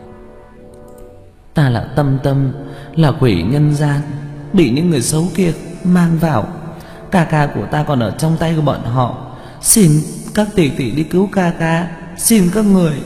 Ta là Tâm Tâm, là quỷ nhân gian, bị những người xấu kia mang vào. Ca ca của ta còn ở trong tay của bọn họ. Xin các tỷ tỷ đi cứu ca ca, xin các người.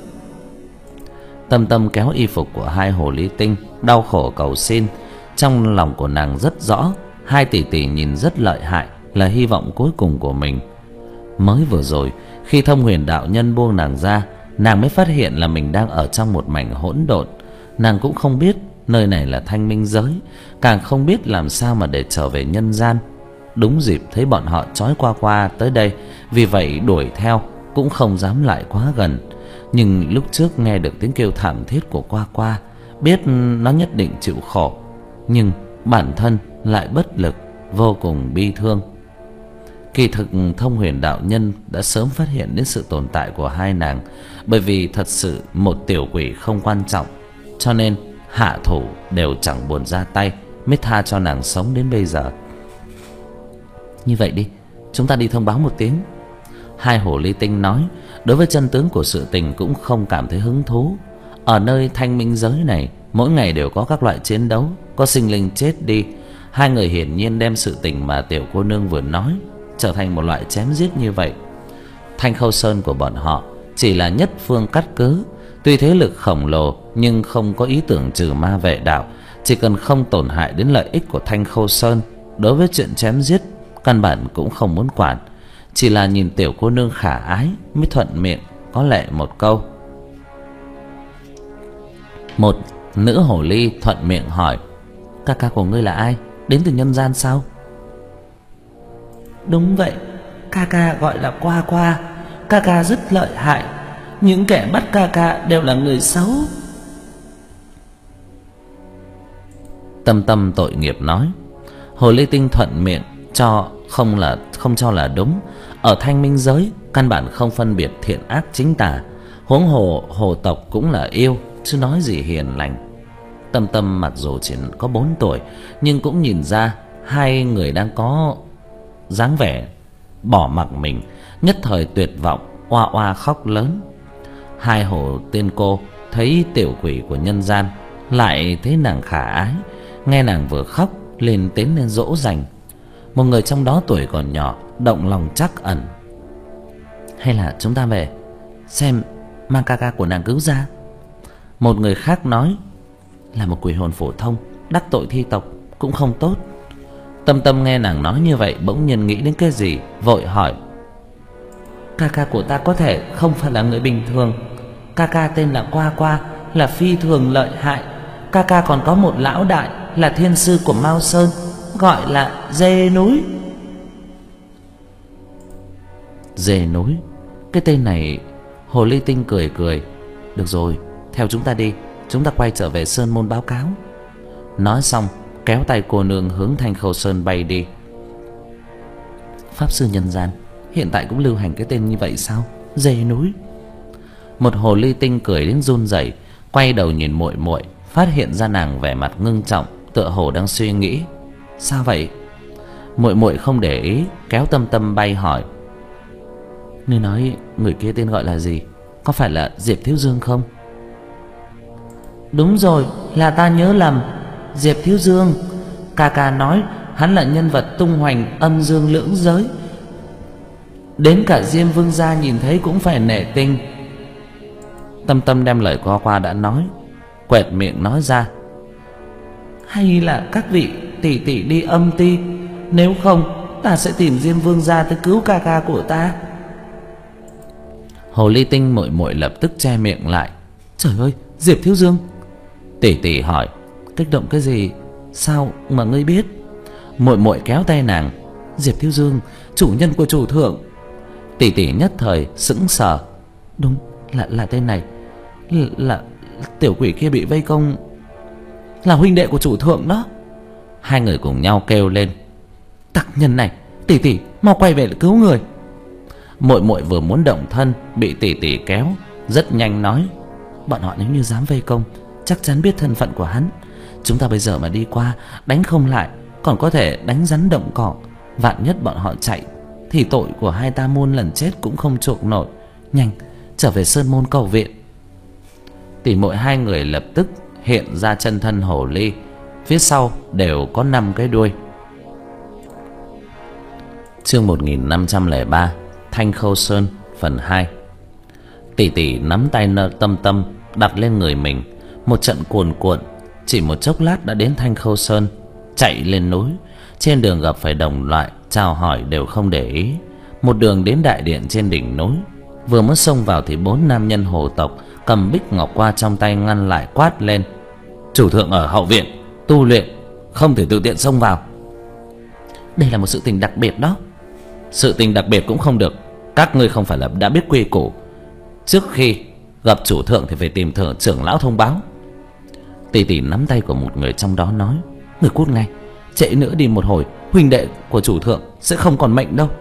Tâm Tâm kéo y phục của hai hồ ly tinh, đau khổ cầu xin. Trong lòng của nàng rất rõ, hai tỷ tỷ nhìn rất lợi hại, là hy vọng cuối cùng của mình. Mới vừa rồi, khi Thông Huyền đạo nhân buông nàng ra, nàng mới phát hiện là mình đang ở trong một mảnh hỗn độn. Nàng cũng không biết nơi này là Thanh Minh Giới, càng không biết làm sao mà để trở về nhân gian. Đúng dịp thấy bọn họ trói qua qua tới đây, vì vậy đuổi theo, cũng không dám lại quá gần. Nhưng lúc trước nghe được tiếng kêu thảm thiết của qua qua, biết nó nhất định chịu khổ, nhưng bản thân lại bất lực, vô cùng bi thương. Kỳ thực Thông Huyền đạo nhân đã sớm phát hiện đến sự tồn tại của hai nàng, bởi vì thật sự một tiểu quỷ không quan trọng, cho nên hạ thủ đều chẳng buồn ra tay, mới tha cho nàng sống đến bây giờ. Như vậy đi, chúng ta đi thông báo một tiếng. Hai hồ ly tinh nói, đối với chân tướng của sự tình cũng không cảm thấy hứng thú. Ở nơi Thanh Minh Giới này, mỗi ngày đều có các loại chiến đấu, có sinh linh chết đi. Hai người hiển nhiên đem sự tình mà tiểu cô nương vừa nói trở thành một loại chém giết như vậy. Thanh Khâu Sơn của bọn họ chỉ là nhất phương cắt cứ, tuy thế lực khổng lồ nhưng không có ý tưởng trừ ma vệ đạo. Chỉ cần không tổn hại đến lợi ích của Thanh Khâu Sơn, đối với chuyện chém giết căn bản cũng không muốn quản. Chỉ là nhìn tiểu cô nương khả ái mới thuận miệng có lệ một câu. Một nữ hồ ly thuận miệng hỏi: ca ca của ngươi là ai, đến từ nhân gian sao? Đúng vậy, ca ca gọi là Qua Qua. Ca ca rất lợi hại, những kẻ bắt ca ca đều là người xấu. Tâm Tâm tội nghiệp nói. Hồ ly tinh thuận miệng cho không là không cho là đúng. Ở thanh minh giới căn bản không phân biệt thiện ác chính tà, huống hồ hồ tộc cũng là yêu, chứ nói gì hiền lành. Tâm Tâm mặc dù chỉ có bốn tuổi nhưng cũng nhìn ra hai người đang có dáng vẻ bỏ mặc mình, nhất thời tuyệt vọng, oa oa khóc lớn. Hai hồ tiên cô thấy tiểu quỷ của nhân gian, lại thấy nàng khả ái, nghe nàng vừa khóc liền tiến lên dỗ dành. Một người trong đó tuổi còn nhỏ, động lòng trắc ẩn: hay là chúng ta về xem mang ca ca của nàng cứu ra. Một người khác nói: là một quỷ hồn phổ thông, đắc tội thi tộc cũng không tốt. Tâm Tâm nghe nàng nói như vậy bỗng nhiên nghĩ đến cái gì, vội hỏi: ca ca của ta có thể không phải là người bình thường. Ca ca tên là Qua Qua, là phi thường lợi hại. Ca ca còn có một lão đại là thiên sư của Mao Sơn, gọi là Dê Núi. Dê Núi, cái tên này. Hồ ly tinh cười cười: được rồi, theo chúng ta đi, chúng ta quay trở về sơn môn báo cáo. Nói xong kéo tay cô nương hướng Thanh Khâu Sơn bay đi. Pháp sư nhân gian hiện tại cũng lưu hành cái tên như vậy sao? Dê Núi. Một hồ ly tinh cười đến run rẩy, quay đầu nhìn muội muội, phát hiện ra nàng vẻ mặt ngưng trọng, tựa hồ đang suy nghĩ. Sao vậy? Muội muội không để ý, kéo Tâm Tâm bay hỏi: ngươi nói người kia tên gọi là gì? Có phải là Diệp Thiếu Dương không? Đúng rồi, là ta nhớ lầm. Diệp Thiếu Dương. Ca ca nói hắn là nhân vật tung hoành âm dương lưỡng giới, đến cả Diêm Vương gia nhìn thấy cũng phải nể tình. Tâm Tâm đem lời Qua Qua đã nói quẹt miệng nói ra: hay là các vị tỷ tỷ đi âm ti, nếu không ta sẽ tìm Diêm Vương gia tới cứu ca ca của ta. Hồ ly tinh muội muội lập tức che miệng lại: trời ơi, Diệp Thiếu Dương. Tỷ tỷ hỏi: kích động cái gì? Sao mà ngươi biết? Muội muội kéo tay nàng: Diệp Thiếu Dương, chủ nhân của chủ thượng. Tỷ tỷ nhất thời sững sờ: đúng, là là tên này. Là, là tiểu quỷ kia bị vây công, là huynh đệ của chủ thượng đó. Hai người cùng nhau kêu lên: tặc nhân này, tỷ tỷ mau quay về cứu người. Muội muội vừa muốn động thân bị tỷ tỷ kéo, rất nhanh nói: bọn họ nếu như dám vây công, chắc chắn biết thân phận của hắn. Chúng ta bây giờ mà đi qua, đánh không lại, còn có thể đánh rắn động cỏ. Vạn nhất bọn họ chạy, thì tội của hai ta muôn lần chết cũng không chuộc nổi. Nhanh, trở về sơn môn cầu viện. Tỷ muội hai người lập tức hiện ra chân thân hồ ly, phía sau đều có năm cái đuôi. Chương một nghìn năm trăm lẻ ba, Thanh Khâu Sơn phần hai. Tỷ tỷ nắm tay nợ Tâm Tâm đặt lên người mình, một trận cuồn cuộn, chỉ một chốc lát đã đến Thanh Khâu Sơn. Chạy lên núi, trên đường gặp phải đồng loại, chào hỏi đều không để ý. Một đường đến đại điện trên đỉnh núi, vừa mới xông vào thì bốn nam nhân hồ tộc cầm bích ngọc qua trong tay ngăn lại, quát lên: chủ thượng ở hậu viện tu luyện, không thể tự tiện xông vào. Đây là một sự tình đặc biệt đó. Sự tình đặc biệt cũng không được, các ngươi không phải là đã biết quy củ, trước khi gặp chủ thượng thì phải tìm thượng trưởng lão thông báo. Tỷ tỷ nắm tay của một người trong đó nói: người cút ngay, trễ nữa đi một hồi, huynh đệ của chủ thượng sẽ không còn mệnh đâu.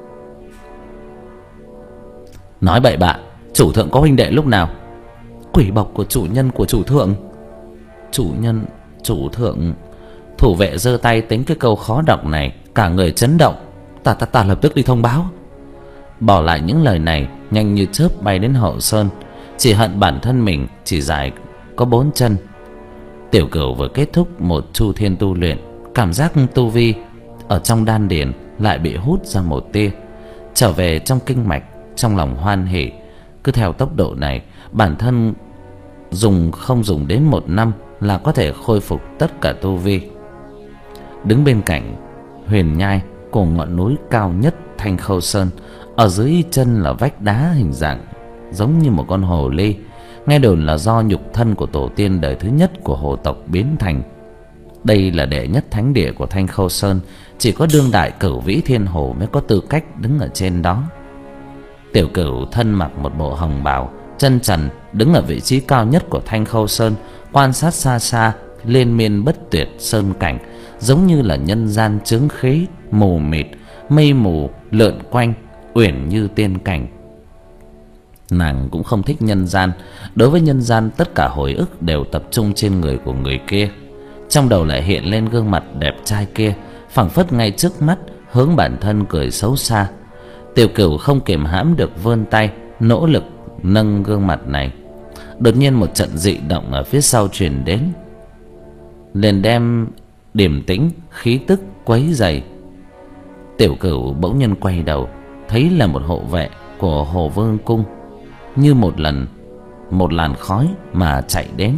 Nói bậy bạ, chủ thượng có huynh đệ lúc nào? Quỷ bọc của chủ nhân của chủ thượng. Chủ nhân, chủ thượng. Thủ vệ giơ tay tính cái câu khó đọc này, cả người chấn động. Ta ta ta lập tức đi thông báo. Bỏ lại những lời này, nhanh như chớp bay đến hậu sơn, chỉ hận bản thân mình chỉ dài có bốn chân. Tiểu Cửu vừa kết thúc một chu thiên tu luyện, cảm giác tu vi ở trong đan điền lại bị hút ra một tia, trở về trong kinh mạch, trong lòng hoan hỉ. Cứ theo tốc độ này, bản thân dùng không dùng đến một năm là có thể khôi phục tất cả tu vi. Đứng bên cạnh huyền nhai của ngọn núi cao nhất Thanh Khâu Sơn, ở dưới chân là vách đá hình dạng giống như một con hồ ly. Nghe đồn là do nhục thân của tổ tiên đời thứ nhất của hồ tộc biến thành. Đây là đệ nhất thánh địa của Thanh Khâu Sơn, chỉ có đương đại Cửu Vĩ Thiên Hồ mới có tư cách đứng ở trên đó. Tiểu Cửu thân mặc một bộ hồng bào, chân trần, đứng ở vị trí cao nhất của Thanh Khâu Sơn, quan sát xa xa liên miên bất tuyệt sơn cảnh, giống như là nhân gian chướng khí mù mịt, mây mù lượn quanh, uyển như tiên cảnh. Nàng cũng không thích nhân gian. Đối với nhân gian, tất cả hồi ức đều tập trung trên người của người kia. Trong đầu lại hiện lên gương mặt đẹp trai kia, phảng phất ngay trước mắt, hướng bản thân cười xấu xa. Tiểu Cửu không kiềm hãm được vươn tay, nỗ lực nâng gương mặt này. Đột nhiên một trận dị động ở phía sau truyền đến, liền đem điềm tĩnh khí tức quấy dày. Tiểu Cửu bỗng nhiên quay đầu, thấy là một hộ vệ của Hồ Vương cung, như một lần một làn khói mà chạy đến.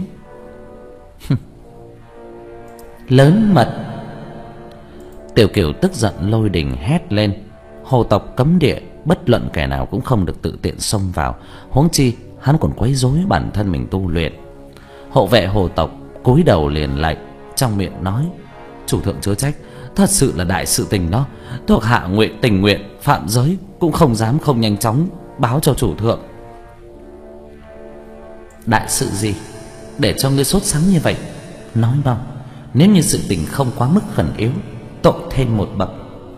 Lớn mật! Tiểu Cửu tức giận lôi đình hét lên. Hồ tộc cấm địa, bất luận kẻ nào cũng không được tự tiện xông vào, huống chi hắn còn quấy rối bản thân mình tu luyện. Hộ vệ hồ tộc cúi đầu liền lạy, trong miệng nói: chủ thượng chớ trách, thật sự là đại sự tình đó. Thuộc hạ nguyện tình nguyện phạm giới, cũng không dám không nhanh chóng báo cho chủ thượng. Đại sự gì để cho ngươi sốt sắng như vậy? Nói mau, nếu như sự tình không quá mức khẩn yếu, tội thêm một bậc.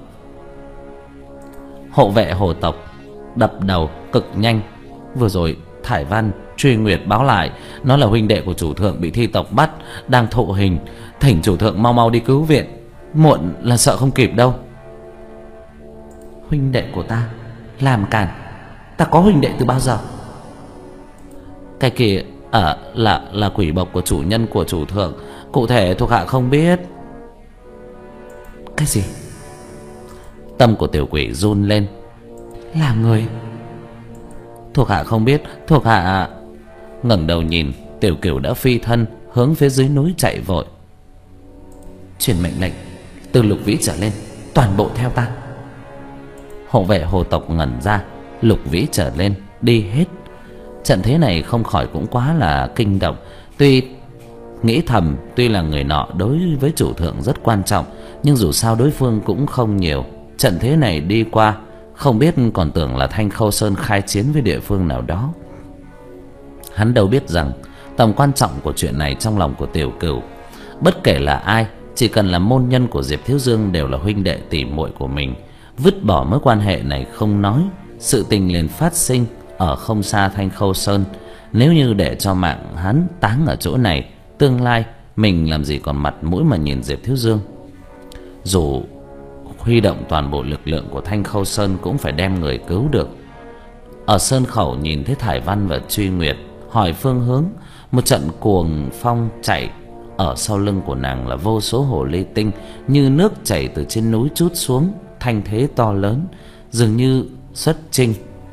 Hộ vệ hồ tộc đập đầu cực nhanh. Vừa rồi Thải Văn, Truy Nguyệt báo lại, nó là huynh đệ của chủ thượng bị thi tộc bắt, đang thụ hình, thỉnh chủ thượng mau mau đi cứu viện, muộn là sợ không kịp đâu. Huynh đệ của ta làm cản? Ta có huynh đệ từ bao giờ? Cái kia ở à, là là quỷ bộc của chủ nhân của chủ thượng, cụ thể thuộc hạ không biết. Cái gì? Tâm của tiểu quỷ run lên. Là người? Thuộc hạ không biết, thuộc hạ... Ngẩng đầu nhìn, Tiểu Cửu đã phi thân hướng phía dưới núi chạy vội. Truyền mệnh lệnh, từ Lục Vĩ trở lên, toàn bộ theo ta. Hộ vệ hồ tộc ngẩn ra. Lục Vĩ trở lên, đi hết. Trận thế này không khỏi cũng quá là kinh động. Tuy nghĩ thầm, tuy là người nọ đối với chủ thượng rất quan trọng, nhưng dù sao đối phương cũng không nhiều. Trận thế này đi qua, không biết còn tưởng là Thanh Khâu Sơn khai chiến với địa phương nào đó. Hắn đâu biết rằng tầm quan trọng của chuyện này trong lòng của Tiểu Cửu. Bất kể là ai, chỉ cần là môn nhân của Diệp Thiếu Dương đều là huynh đệ tỷ muội của mình. Vứt bỏ mối quan hệ này không nói, sự tình liền phát sinh ở không xa Thanh Khâu Sơn. Nếu như để cho mạng hắn táng ở chỗ này, tương lai mình làm gì còn mặt mũi mà nhìn Diệp Thiếu Dương. Dù huy động toàn bộ lực lượng của Thanh Khâu Sơn cũng phải đem người cứu được. Ở sơn khẩu nhìn thấy Thải Văn và Truy Nguyệt, hỏi phương hướng. Một trận cuồng phong chạy, ở sau lưng của nàng là vô số hồ ly tinh như nước chảy từ trên núi trút xuống, thanh thế to lớn, dường như xuất chinh.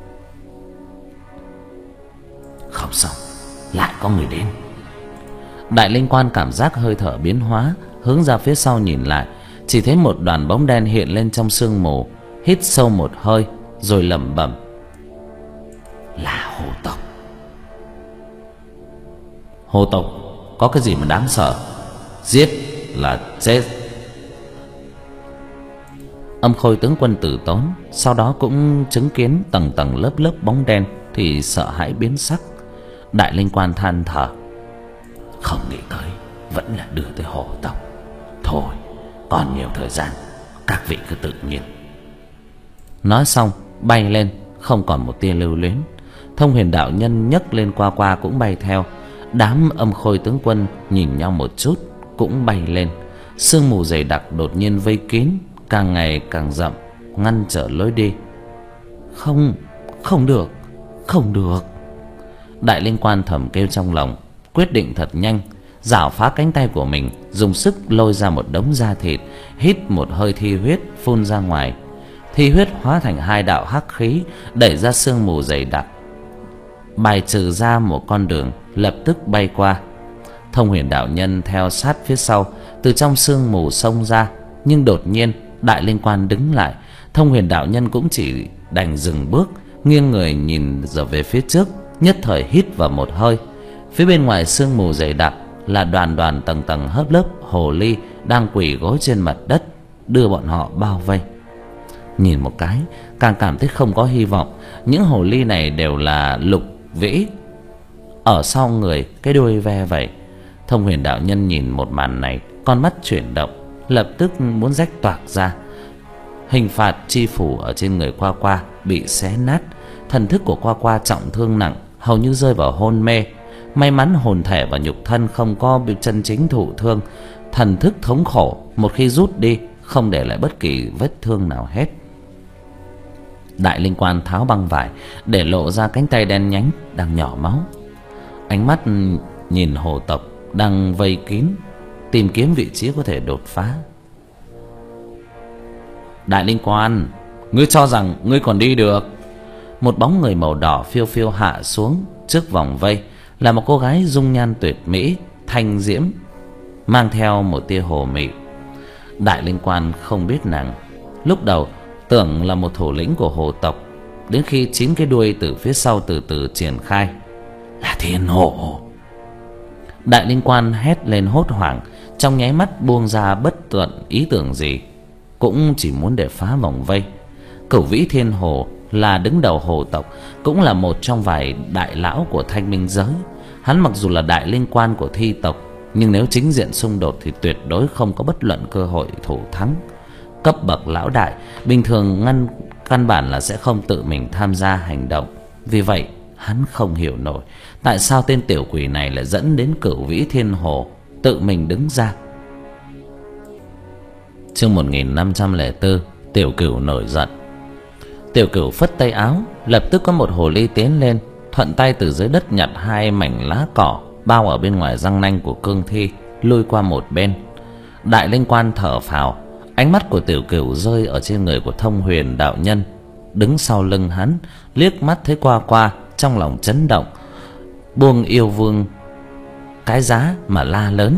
Không xong, lại có người đến. Đại Linh Quan cảm giác hơi thở biến hóa, hướng ra phía sau nhìn lại, chỉ thấy một đoàn bóng đen hiện lên trong sương mù. Hít sâu một hơi rồi lẩm bẩm: là hồ tộc. Hồ tộc có cái gì mà đáng sợ? Giết là chết. Âm Khôi tướng quân Tử Tốn sau đó cũng chứng kiến tầng tầng lớp lớp bóng đen thì sợ hãi biến sắc. Đại Linh Quan than thở: không nghĩ tới vẫn là đưa tới hồ tộc. Thôi, còn nhiều thời gian, các vị cứ tự nhiên. Nói xong bay lên, không còn một tia lưu luyến. Thông Huyền đạo nhân nhấc lên qua qua cũng bay theo. Đám Âm Khôi tướng quân nhìn nhau một chút cũng bay lên. Sương mù dày đặc đột nhiên vây kín, càng ngày càng rậm, ngăn trở lối đi. Không, không được, không được. Đại Linh Quan thầm kêu trong lòng, quyết định thật nhanh, giảo phá cánh tay của mình, dùng sức lôi ra một đống da thịt, hít một hơi thi huyết phun ra ngoài. Thi huyết hóa thành hai đạo hắc khí, đẩy ra sương mù dày đặc, bài trừ ra một con đường, lập tức bay qua. Thông Huyền đạo nhân theo sát phía sau, từ trong sương mù xông ra. Nhưng đột nhiên Đại Linh Quan đứng lại. Thông Huyền đạo nhân cũng chỉ đành dừng bước, nghiêng người nhìn dở về phía trước, nhất thời hít vào một hơi. Phía bên ngoài sương mù dày đặc là đoàn đoàn tầng tầng lớp lớp hồ ly đang quỳ gối trên mặt đất, đưa bọn họ bao vây. Nhìn một cái càng cảm thấy không có hy vọng. Những hồ ly này đều là lục vĩ, ở sau người cái đuôi ve vẩy. Thông Huyền đạo nhân nhìn một màn này, con mắt chuyển động, lập tức muốn rách toạc ra. Hình phạt chi phủ ở trên người Qua Qua bị xé nát, thần thức của Qua Qua trọng thương nặng, hầu như rơi vào hôn mê. May mắn hồn thể và nhục thân không có bị chân chính thụ thương, thần thức thống khổ một khi rút đi không để lại bất kỳ vết thương nào hết. Đại Linh Quan tháo băng vải để lộ ra cánh tay đen nhánh đang nhỏ máu. Ánh mắt nhìn hồ tộc đang vây kín, tìm kiếm vị trí có thể đột phá. Đại Linh Quan, ngươi cho rằng ngươi còn đi được? Một bóng người màu đỏ phiêu phiêu hạ xuống trước vòng vây, là một cô gái dung nhan tuyệt mỹ, thanh diễm, mang theo một tia hồ mị. Đại Linh Quan không biết nàng, lúc đầu tưởng là một thủ lĩnh của hồ tộc, đến khi chín cái đuôi từ phía sau từ từ triển khai, là Thiên Hổ. Đại Linh Quan hét lên hốt hoảng, trong nháy mắt buông ra bất luận ý tưởng gì, cũng chỉ muốn để phá vòng vây. Cửu Vĩ Thiên Hồ là đứng đầu hồ tộc, cũng là một trong vài đại lão của Thanh Minh giới. Hắn mặc dù là Đại Linh Quan của thi tộc, nhưng nếu chính diện xung đột thì tuyệt đối không có bất luận cơ hội thủ thắng. Cấp bậc lão đại bình thường ngăn căn bản là sẽ không tự mình tham gia hành động. Vì vậy hắn không hiểu nổi tại sao tên tiểu quỷ này lại dẫn đến Cửu Vĩ Thiên Hồ tự mình đứng ra. Chương một nghìn năm trăm lẻ bốn, Tiểu Cửu nổi giận. Tiểu Cửu phất tay áo, lập tức có một hồ ly tiến lên, thuận tay từ dưới đất nhặt hai mảnh lá cỏ bao ở bên ngoài răng nanh của cương thi, lui qua một bên. Đại Linh Quan thở phào, ánh mắt của Tiểu Cửu rơi ở trên người của Thông Huyền đạo nhân đứng sau lưng hắn, liếc mắt thấy Qua Qua, trong lòng chấn động, buông yêu vương cái giá mà la lớn: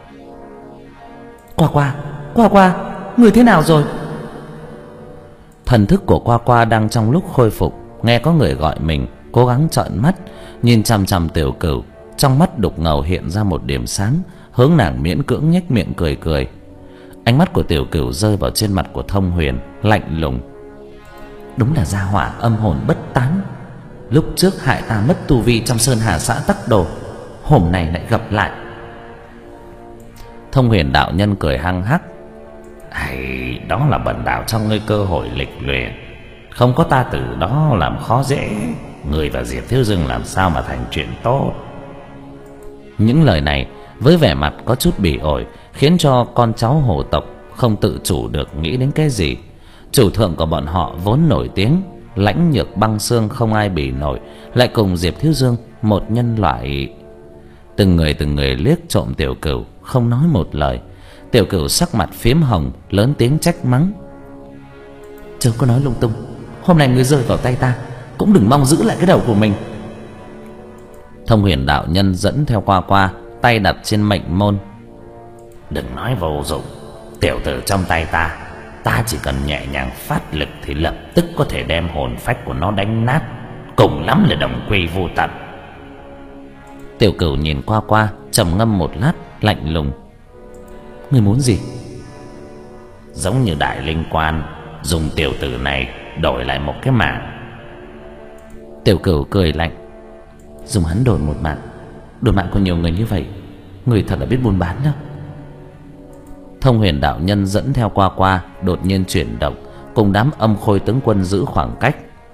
Qua Qua, Qua Qua, người thế nào rồi? Thần thức của Qua Qua đang trong lúc khôi phục, nghe có người gọi mình, cố gắng trợn mắt nhìn chằm chằm Tiểu Cửu, trong mắt đục ngầu hiện ra một điểm sáng, hướng nàng miễn cưỡng nhếch miệng cười cười. Ánh mắt của Tiểu Cửu rơi vào trên mặt của Thông Huyền, lạnh lùng: Đúng là gia hỏa âm hồn bất tán, lúc trước hại ta mất tu vi trong Sơn Hà xã Tắc Đồ, hôm nay lại gặp lại. Thông Huyền đạo nhân cười hăng hắc: Hay, đó là bần đạo cho ngươi cơ hội lịch luyện, không có ta từ đó làm khó dễ, ngươi và Diệp Thiếu Dương làm sao mà thành chuyện tốt. Những lời này với vẻ mặt có chút bỉ ổi, khiến cho con cháu hồ tộc không tự chủ được nghĩ đến cái gì. Chủ thượng của bọn họ vốn nổi tiếng lãnh nhược băng xương, không ai bỉ nổi, lại cùng Diệp Thiếu Dương, một nhân loại. Từng người từng người liếc trộm Tiểu Cửu, không nói một lời. Tiểu Cửu sắc mặt phiếm hồng, lớn tiếng trách mắng: Chớ có nói lung tung, hôm nay ngươi rơi vào tay ta, cũng đừng mong giữ lại cái đầu của mình. Thông Huyền đạo nhân dẫn theo Qua Qua, tay đặt trên mệnh môn: Đừng nói vô dụng, tiểu tử trong tay ta, ta chỉ cần nhẹ nhàng phát lực thì lập tức có thể đem hồn phách của nó đánh nát, cùng lắm là đồng quy vô tận. Tiểu Cửu nhìn Qua Qua, trầm ngâm một lát, lạnh lùng: Ngươi muốn gì? Giống như Đại Linh Quan dùng tiểu tử này đổi lại một cái mạng. Tiểu Cửu cười lạnh: Dùng hắn đổi một mạng, đổi mạng của nhiều người như vậy, người thật là biết buôn bán đó. Thông Huyền đạo nhân dẫn theo Qua Qua đột nhiên chuyển động, cùng đám Âm Khôi tướng quân giữ khoảng cách.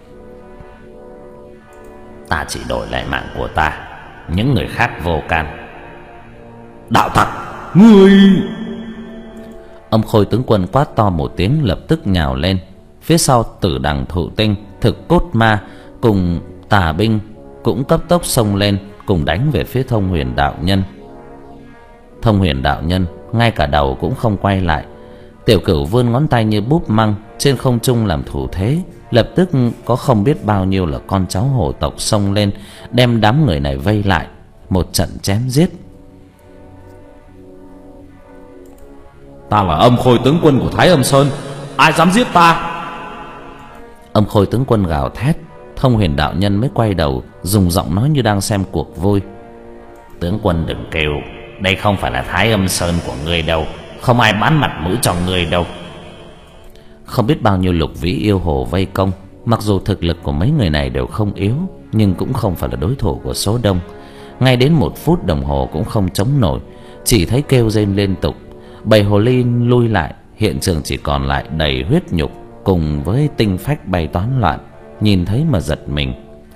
Ta chỉ đổi lại mạng của ta, những người khác vô can. Đạo tặc, ngươi! Âm Khôi tướng quân quát to một tiếng, lập tức nhào lên. Phía sau Tử Đằng Thụ Tinh, Thực Cốt Ma cùng Tà binh cũng cấp tốc xông lên, cùng đánh về phía Thông Huyền đạo nhân. Thông Huyền đạo nhân ngay cả đầu cũng không quay lại. Tiểu Cửu vươn ngón tay như búp măng trên không trung làm thủ thế, lập tức có không biết bao nhiêu là con cháu hồ tộc xông lên, đem đám người này vây lại, một trận chém giết. Ta là Âm Khôi tướng quân của Thái Âm Sơn, ai dám giết ta? Âm Khôi tướng quân gào thét, Thông Huyền đạo nhân mới quay đầu, dùng giọng nói như đang xem cuộc vui. Tướng quân đừng kêu, đây không phải là Thái Âm Sơn của ngươi đâu, không ai bán mặt mũi cho ngươi đâu. Không biết bao nhiêu lục vĩ yêu hồ vây công, mặc dù thực lực của mấy người này đều không yếu, nhưng cũng không phải là đối thủ của số đông. Ngay đến một phút đồng hồ cũng không chống nổi, chỉ thấy kêu rên liên tục. Bầy hồ ly lui lại, hiện trường chỉ còn lại đầy huyết nhục cùng với tinh phách bay toán loạn, nhìn thấy mà giật mình.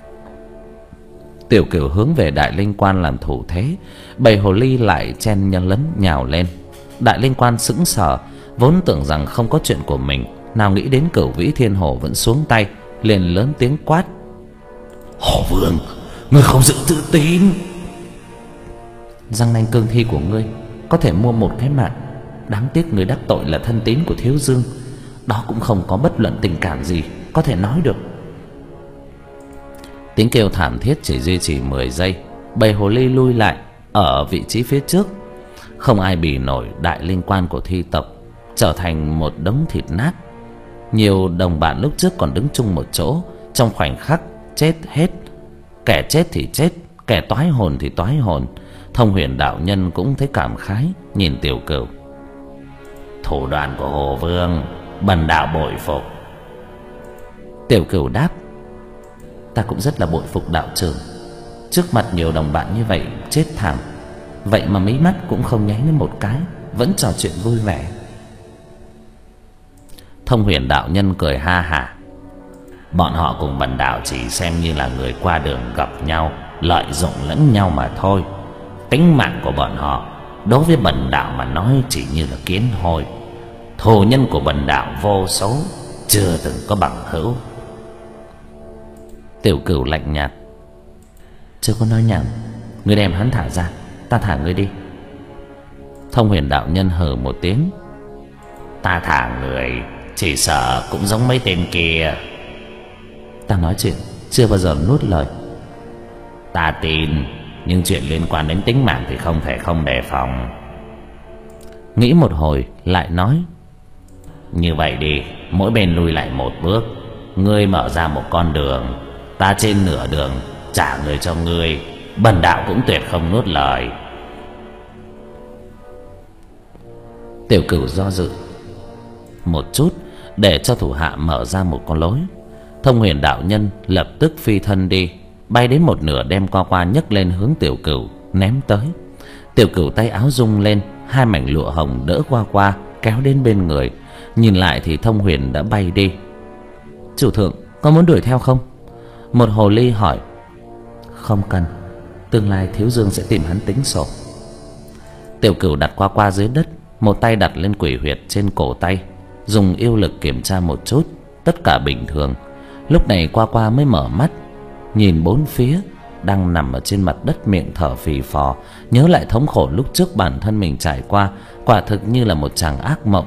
Tiểu Cửu hướng về Đại Linh Quan làm thủ thế, bầy hồ ly lại chen nhân lấn nhào lên. Đại Linh Quan sững sờ, vốn tưởng rằng không có chuyện của mình, nào nghĩ đến Cửu Vĩ Thiên Hồ vẫn xuống tay, liền lớn tiếng quát: Hồ Vương, ngươi không giữ tự tin. Răng nanh cương thi của ngươi có thể mua một cái mạng, đáng tiếc người đắc tội là thân tín của Thiếu Dương, đó cũng không có bất luận tình cảm gì có thể nói được. Tiếng kêu thảm thiết chỉ duy trì mười giây, bầy hồ ly lui lại ở vị trí phía trước. Không ai bì nổi Đại Linh Quan của thi tộc, trở thành một đống thịt nát. Nhiều đồng bạn lúc trước còn đứng chung một chỗ, trong khoảnh khắc chết hết. Kẻ chết thì chết, kẻ toái hồn thì toái hồn. Thông Huyền đạo nhân cũng thấy cảm khái, nhìn Tiểu Cửu: Thủ đoạn của Hồ Vương bần đạo bội phục. Tiểu Cửu đáp: Ta cũng rất là bội phục đạo trưởng. Trước mặt nhiều đồng bạn như vậy chết thảm, vậy mà mí mắt cũng không nháy lên một cái, vẫn trò chuyện vui vẻ. Thông Huyền đạo nhân cười ha hả: Bọn họ cùng bần đạo chỉ xem như là người qua đường gặp nhau, lợi dụng lẫn nhau mà thôi. Tính mạng của bọn họ đối với bần đạo mà nói chỉ như là kiến hôi. Thù nhân của bần đạo vô số, chưa từng có bằng hữu. Tiểu Cửu lạnh nhạt: Chưa có nói nhảm, ngươi đem hắn thả ra, ta thả ngươi đi. Thông Huyền đạo nhân hừ một tiếng: Ta thả người chỉ sợ cũng giống mấy tên kia. Ta nói chuyện chưa bao giờ nuốt lời. Ta tin, nhưng chuyện liên quan đến tính mạng thì không thể không đề phòng. Nghĩ một hồi lại nói: Như vậy đi, mỗi bên lùi lại một bước, ngươi mở ra một con đường, ta trên nửa đường trả người cho ngươi, bần đạo cũng tuyệt không nuốt lời. Tiểu Cửu do dự một chút, để cho thủ hạ mở ra một con lối. Thông Huyền đạo nhân lập tức phi thân đi, bay đến một nửa đem qua qua nhấc lên hướng Tiểu Cửu ném tới. Tiểu Cửu tay áo rung lên, hai mảnh lụa hồng đỡ qua qua kéo đến bên người. Nhìn lại thì Thông Huyền đã bay đi. Chủ thượng có muốn đuổi theo không? Một hồ ly hỏi. Không cần, tương lai Thiếu Dương sẽ tìm hắn tính sổ. Tiểu Cửu đặt qua qua dưới đất, một tay đặt lên quỷ huyệt trên cổ tay, dùng yêu lực kiểm tra một chút, tất cả bình thường. Lúc này qua qua mới mở mắt, nhìn bốn phía, đang nằm ở trên mặt đất miệng thở phì phò, nhớ lại thống khổ lúc trước bản thân mình trải qua, quả thực như là một tràng ác mộng.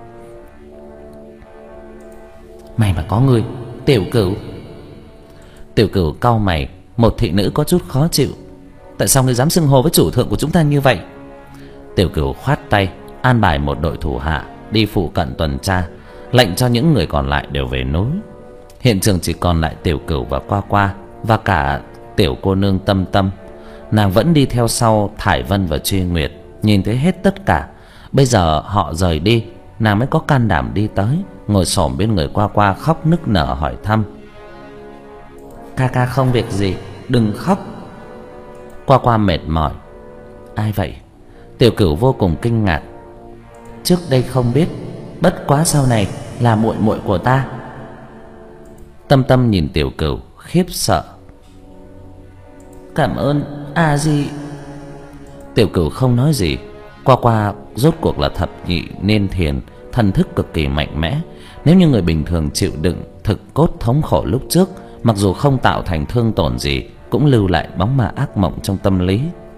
May mà có người, Tiểu Cửu. Tiểu Cửu cau mày, một thị nữ có chút khó chịu. Tại sao ngươi dám xưng hô với chủ thượng của chúng ta như vậy? Tiểu Cửu khoát tay, an bài một đội thủ hạ đi phụ cận tuần tra, lệnh cho những người còn lại đều về núi. Hiện trường chỉ còn lại Tiểu Cửu và Qua Qua, và cả tiểu cô nương Tâm Tâm. Nàng vẫn đi theo sau Thải Vân và Truy Nguyệt, nhìn thấy hết tất cả. Bây giờ họ rời đi, nàng mới có can đảm đi tới, ngồi xổm bên người Qua Qua khóc nức nở hỏi thăm. Ca ca không việc gì, đừng khóc. Qua Qua mệt mỏi. Ai vậy? Tiểu Cửu vô cùng kinh ngạc. Trước đây không biết, bất quá sau này là muội muội của ta. Tâm Tâm nhìn Tiểu Cửu khiếp sợ. Cảm ơn a di. Tiểu Cửu không nói gì. Qua Qua rốt cuộc là thập nhị niên thiền, thần thức cực kỳ mạnh mẽ. Nếu như người bình thường chịu đựng thực cốt thống khổ lúc trước, mặc dù không tạo thành thương tổn gì, cũng lưu lại bóng ma ác mộng trong tâm lý.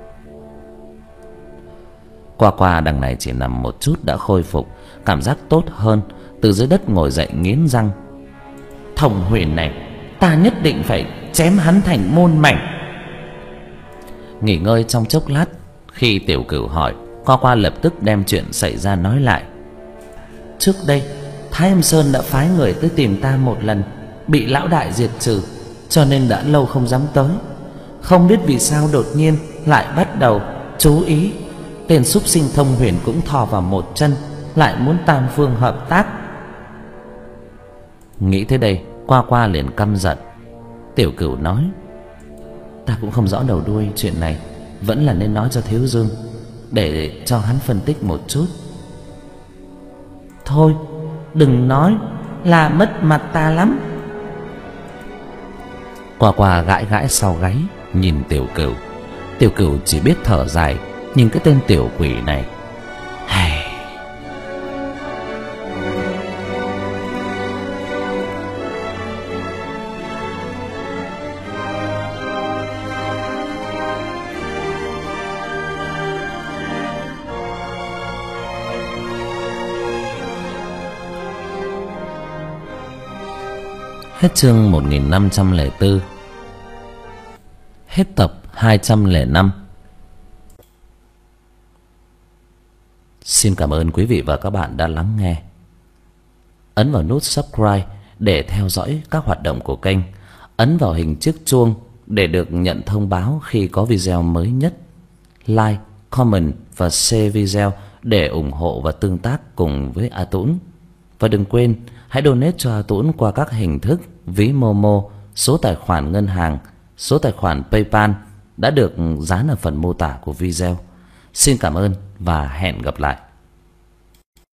Qua Qua đằng này chỉ nằm một chút đã khôi phục, cảm giác tốt hơn, từ dưới đất ngồi dậy nghiến răng. Thông Huyền này, ta nhất định phải chém hắn thành môn mảnh. Nghỉ ngơi trong chốc lát, khi Tiểu Cửu hỏi, Qua Qua lập tức đem chuyện xảy ra nói lại. Trước đây Thái Âm Sơn đã phái người tới tìm ta một lần, bị lão đại diệt trừ. cho nên đã lâu không dám tới. Không biết vì sao đột nhiên lại bắt đầu chú ý. Tên súc sinh Thông Huyền cũng thò vào một chân, lại muốn tam phương hợp tác. Nghĩ tới đây, Qua Qua liền căm giận. Tiểu Cửu nói: Ta cũng không rõ đầu đuôi chuyện này, vẫn là nên nói cho Thiếu Dương, để cho hắn phân tích một chút. Thôi, đừng nói, là mất mặt ta lắm. Qua Qua gãi gãi sau gáy nhìn Tiểu Cửu. Tiểu Cửu chỉ biết thở dài, nhìn cái tên tiểu quỷ này. Hây. Hết chương một nghìn năm trăm lẻ bốn. Hết tập hai trăm lẻ năm. Xin cảm ơn quý vị và các bạn đã lắng nghe. Ấn vào nút subscribe để theo dõi các hoạt động của kênh. Ấn vào hình chiếc chuông để được nhận thông báo khi có video mới nhất. Like, comment và share video để ủng hộ và tương tác cùng với A Tũng. Và đừng quên hãy donate cho A Tũng qua các hình thức ví Momo, số tài khoản ngân hàng, số tài khoản PayPal đã được dán ở phần mô tả của video. Xin cảm ơn và hẹn gặp lại.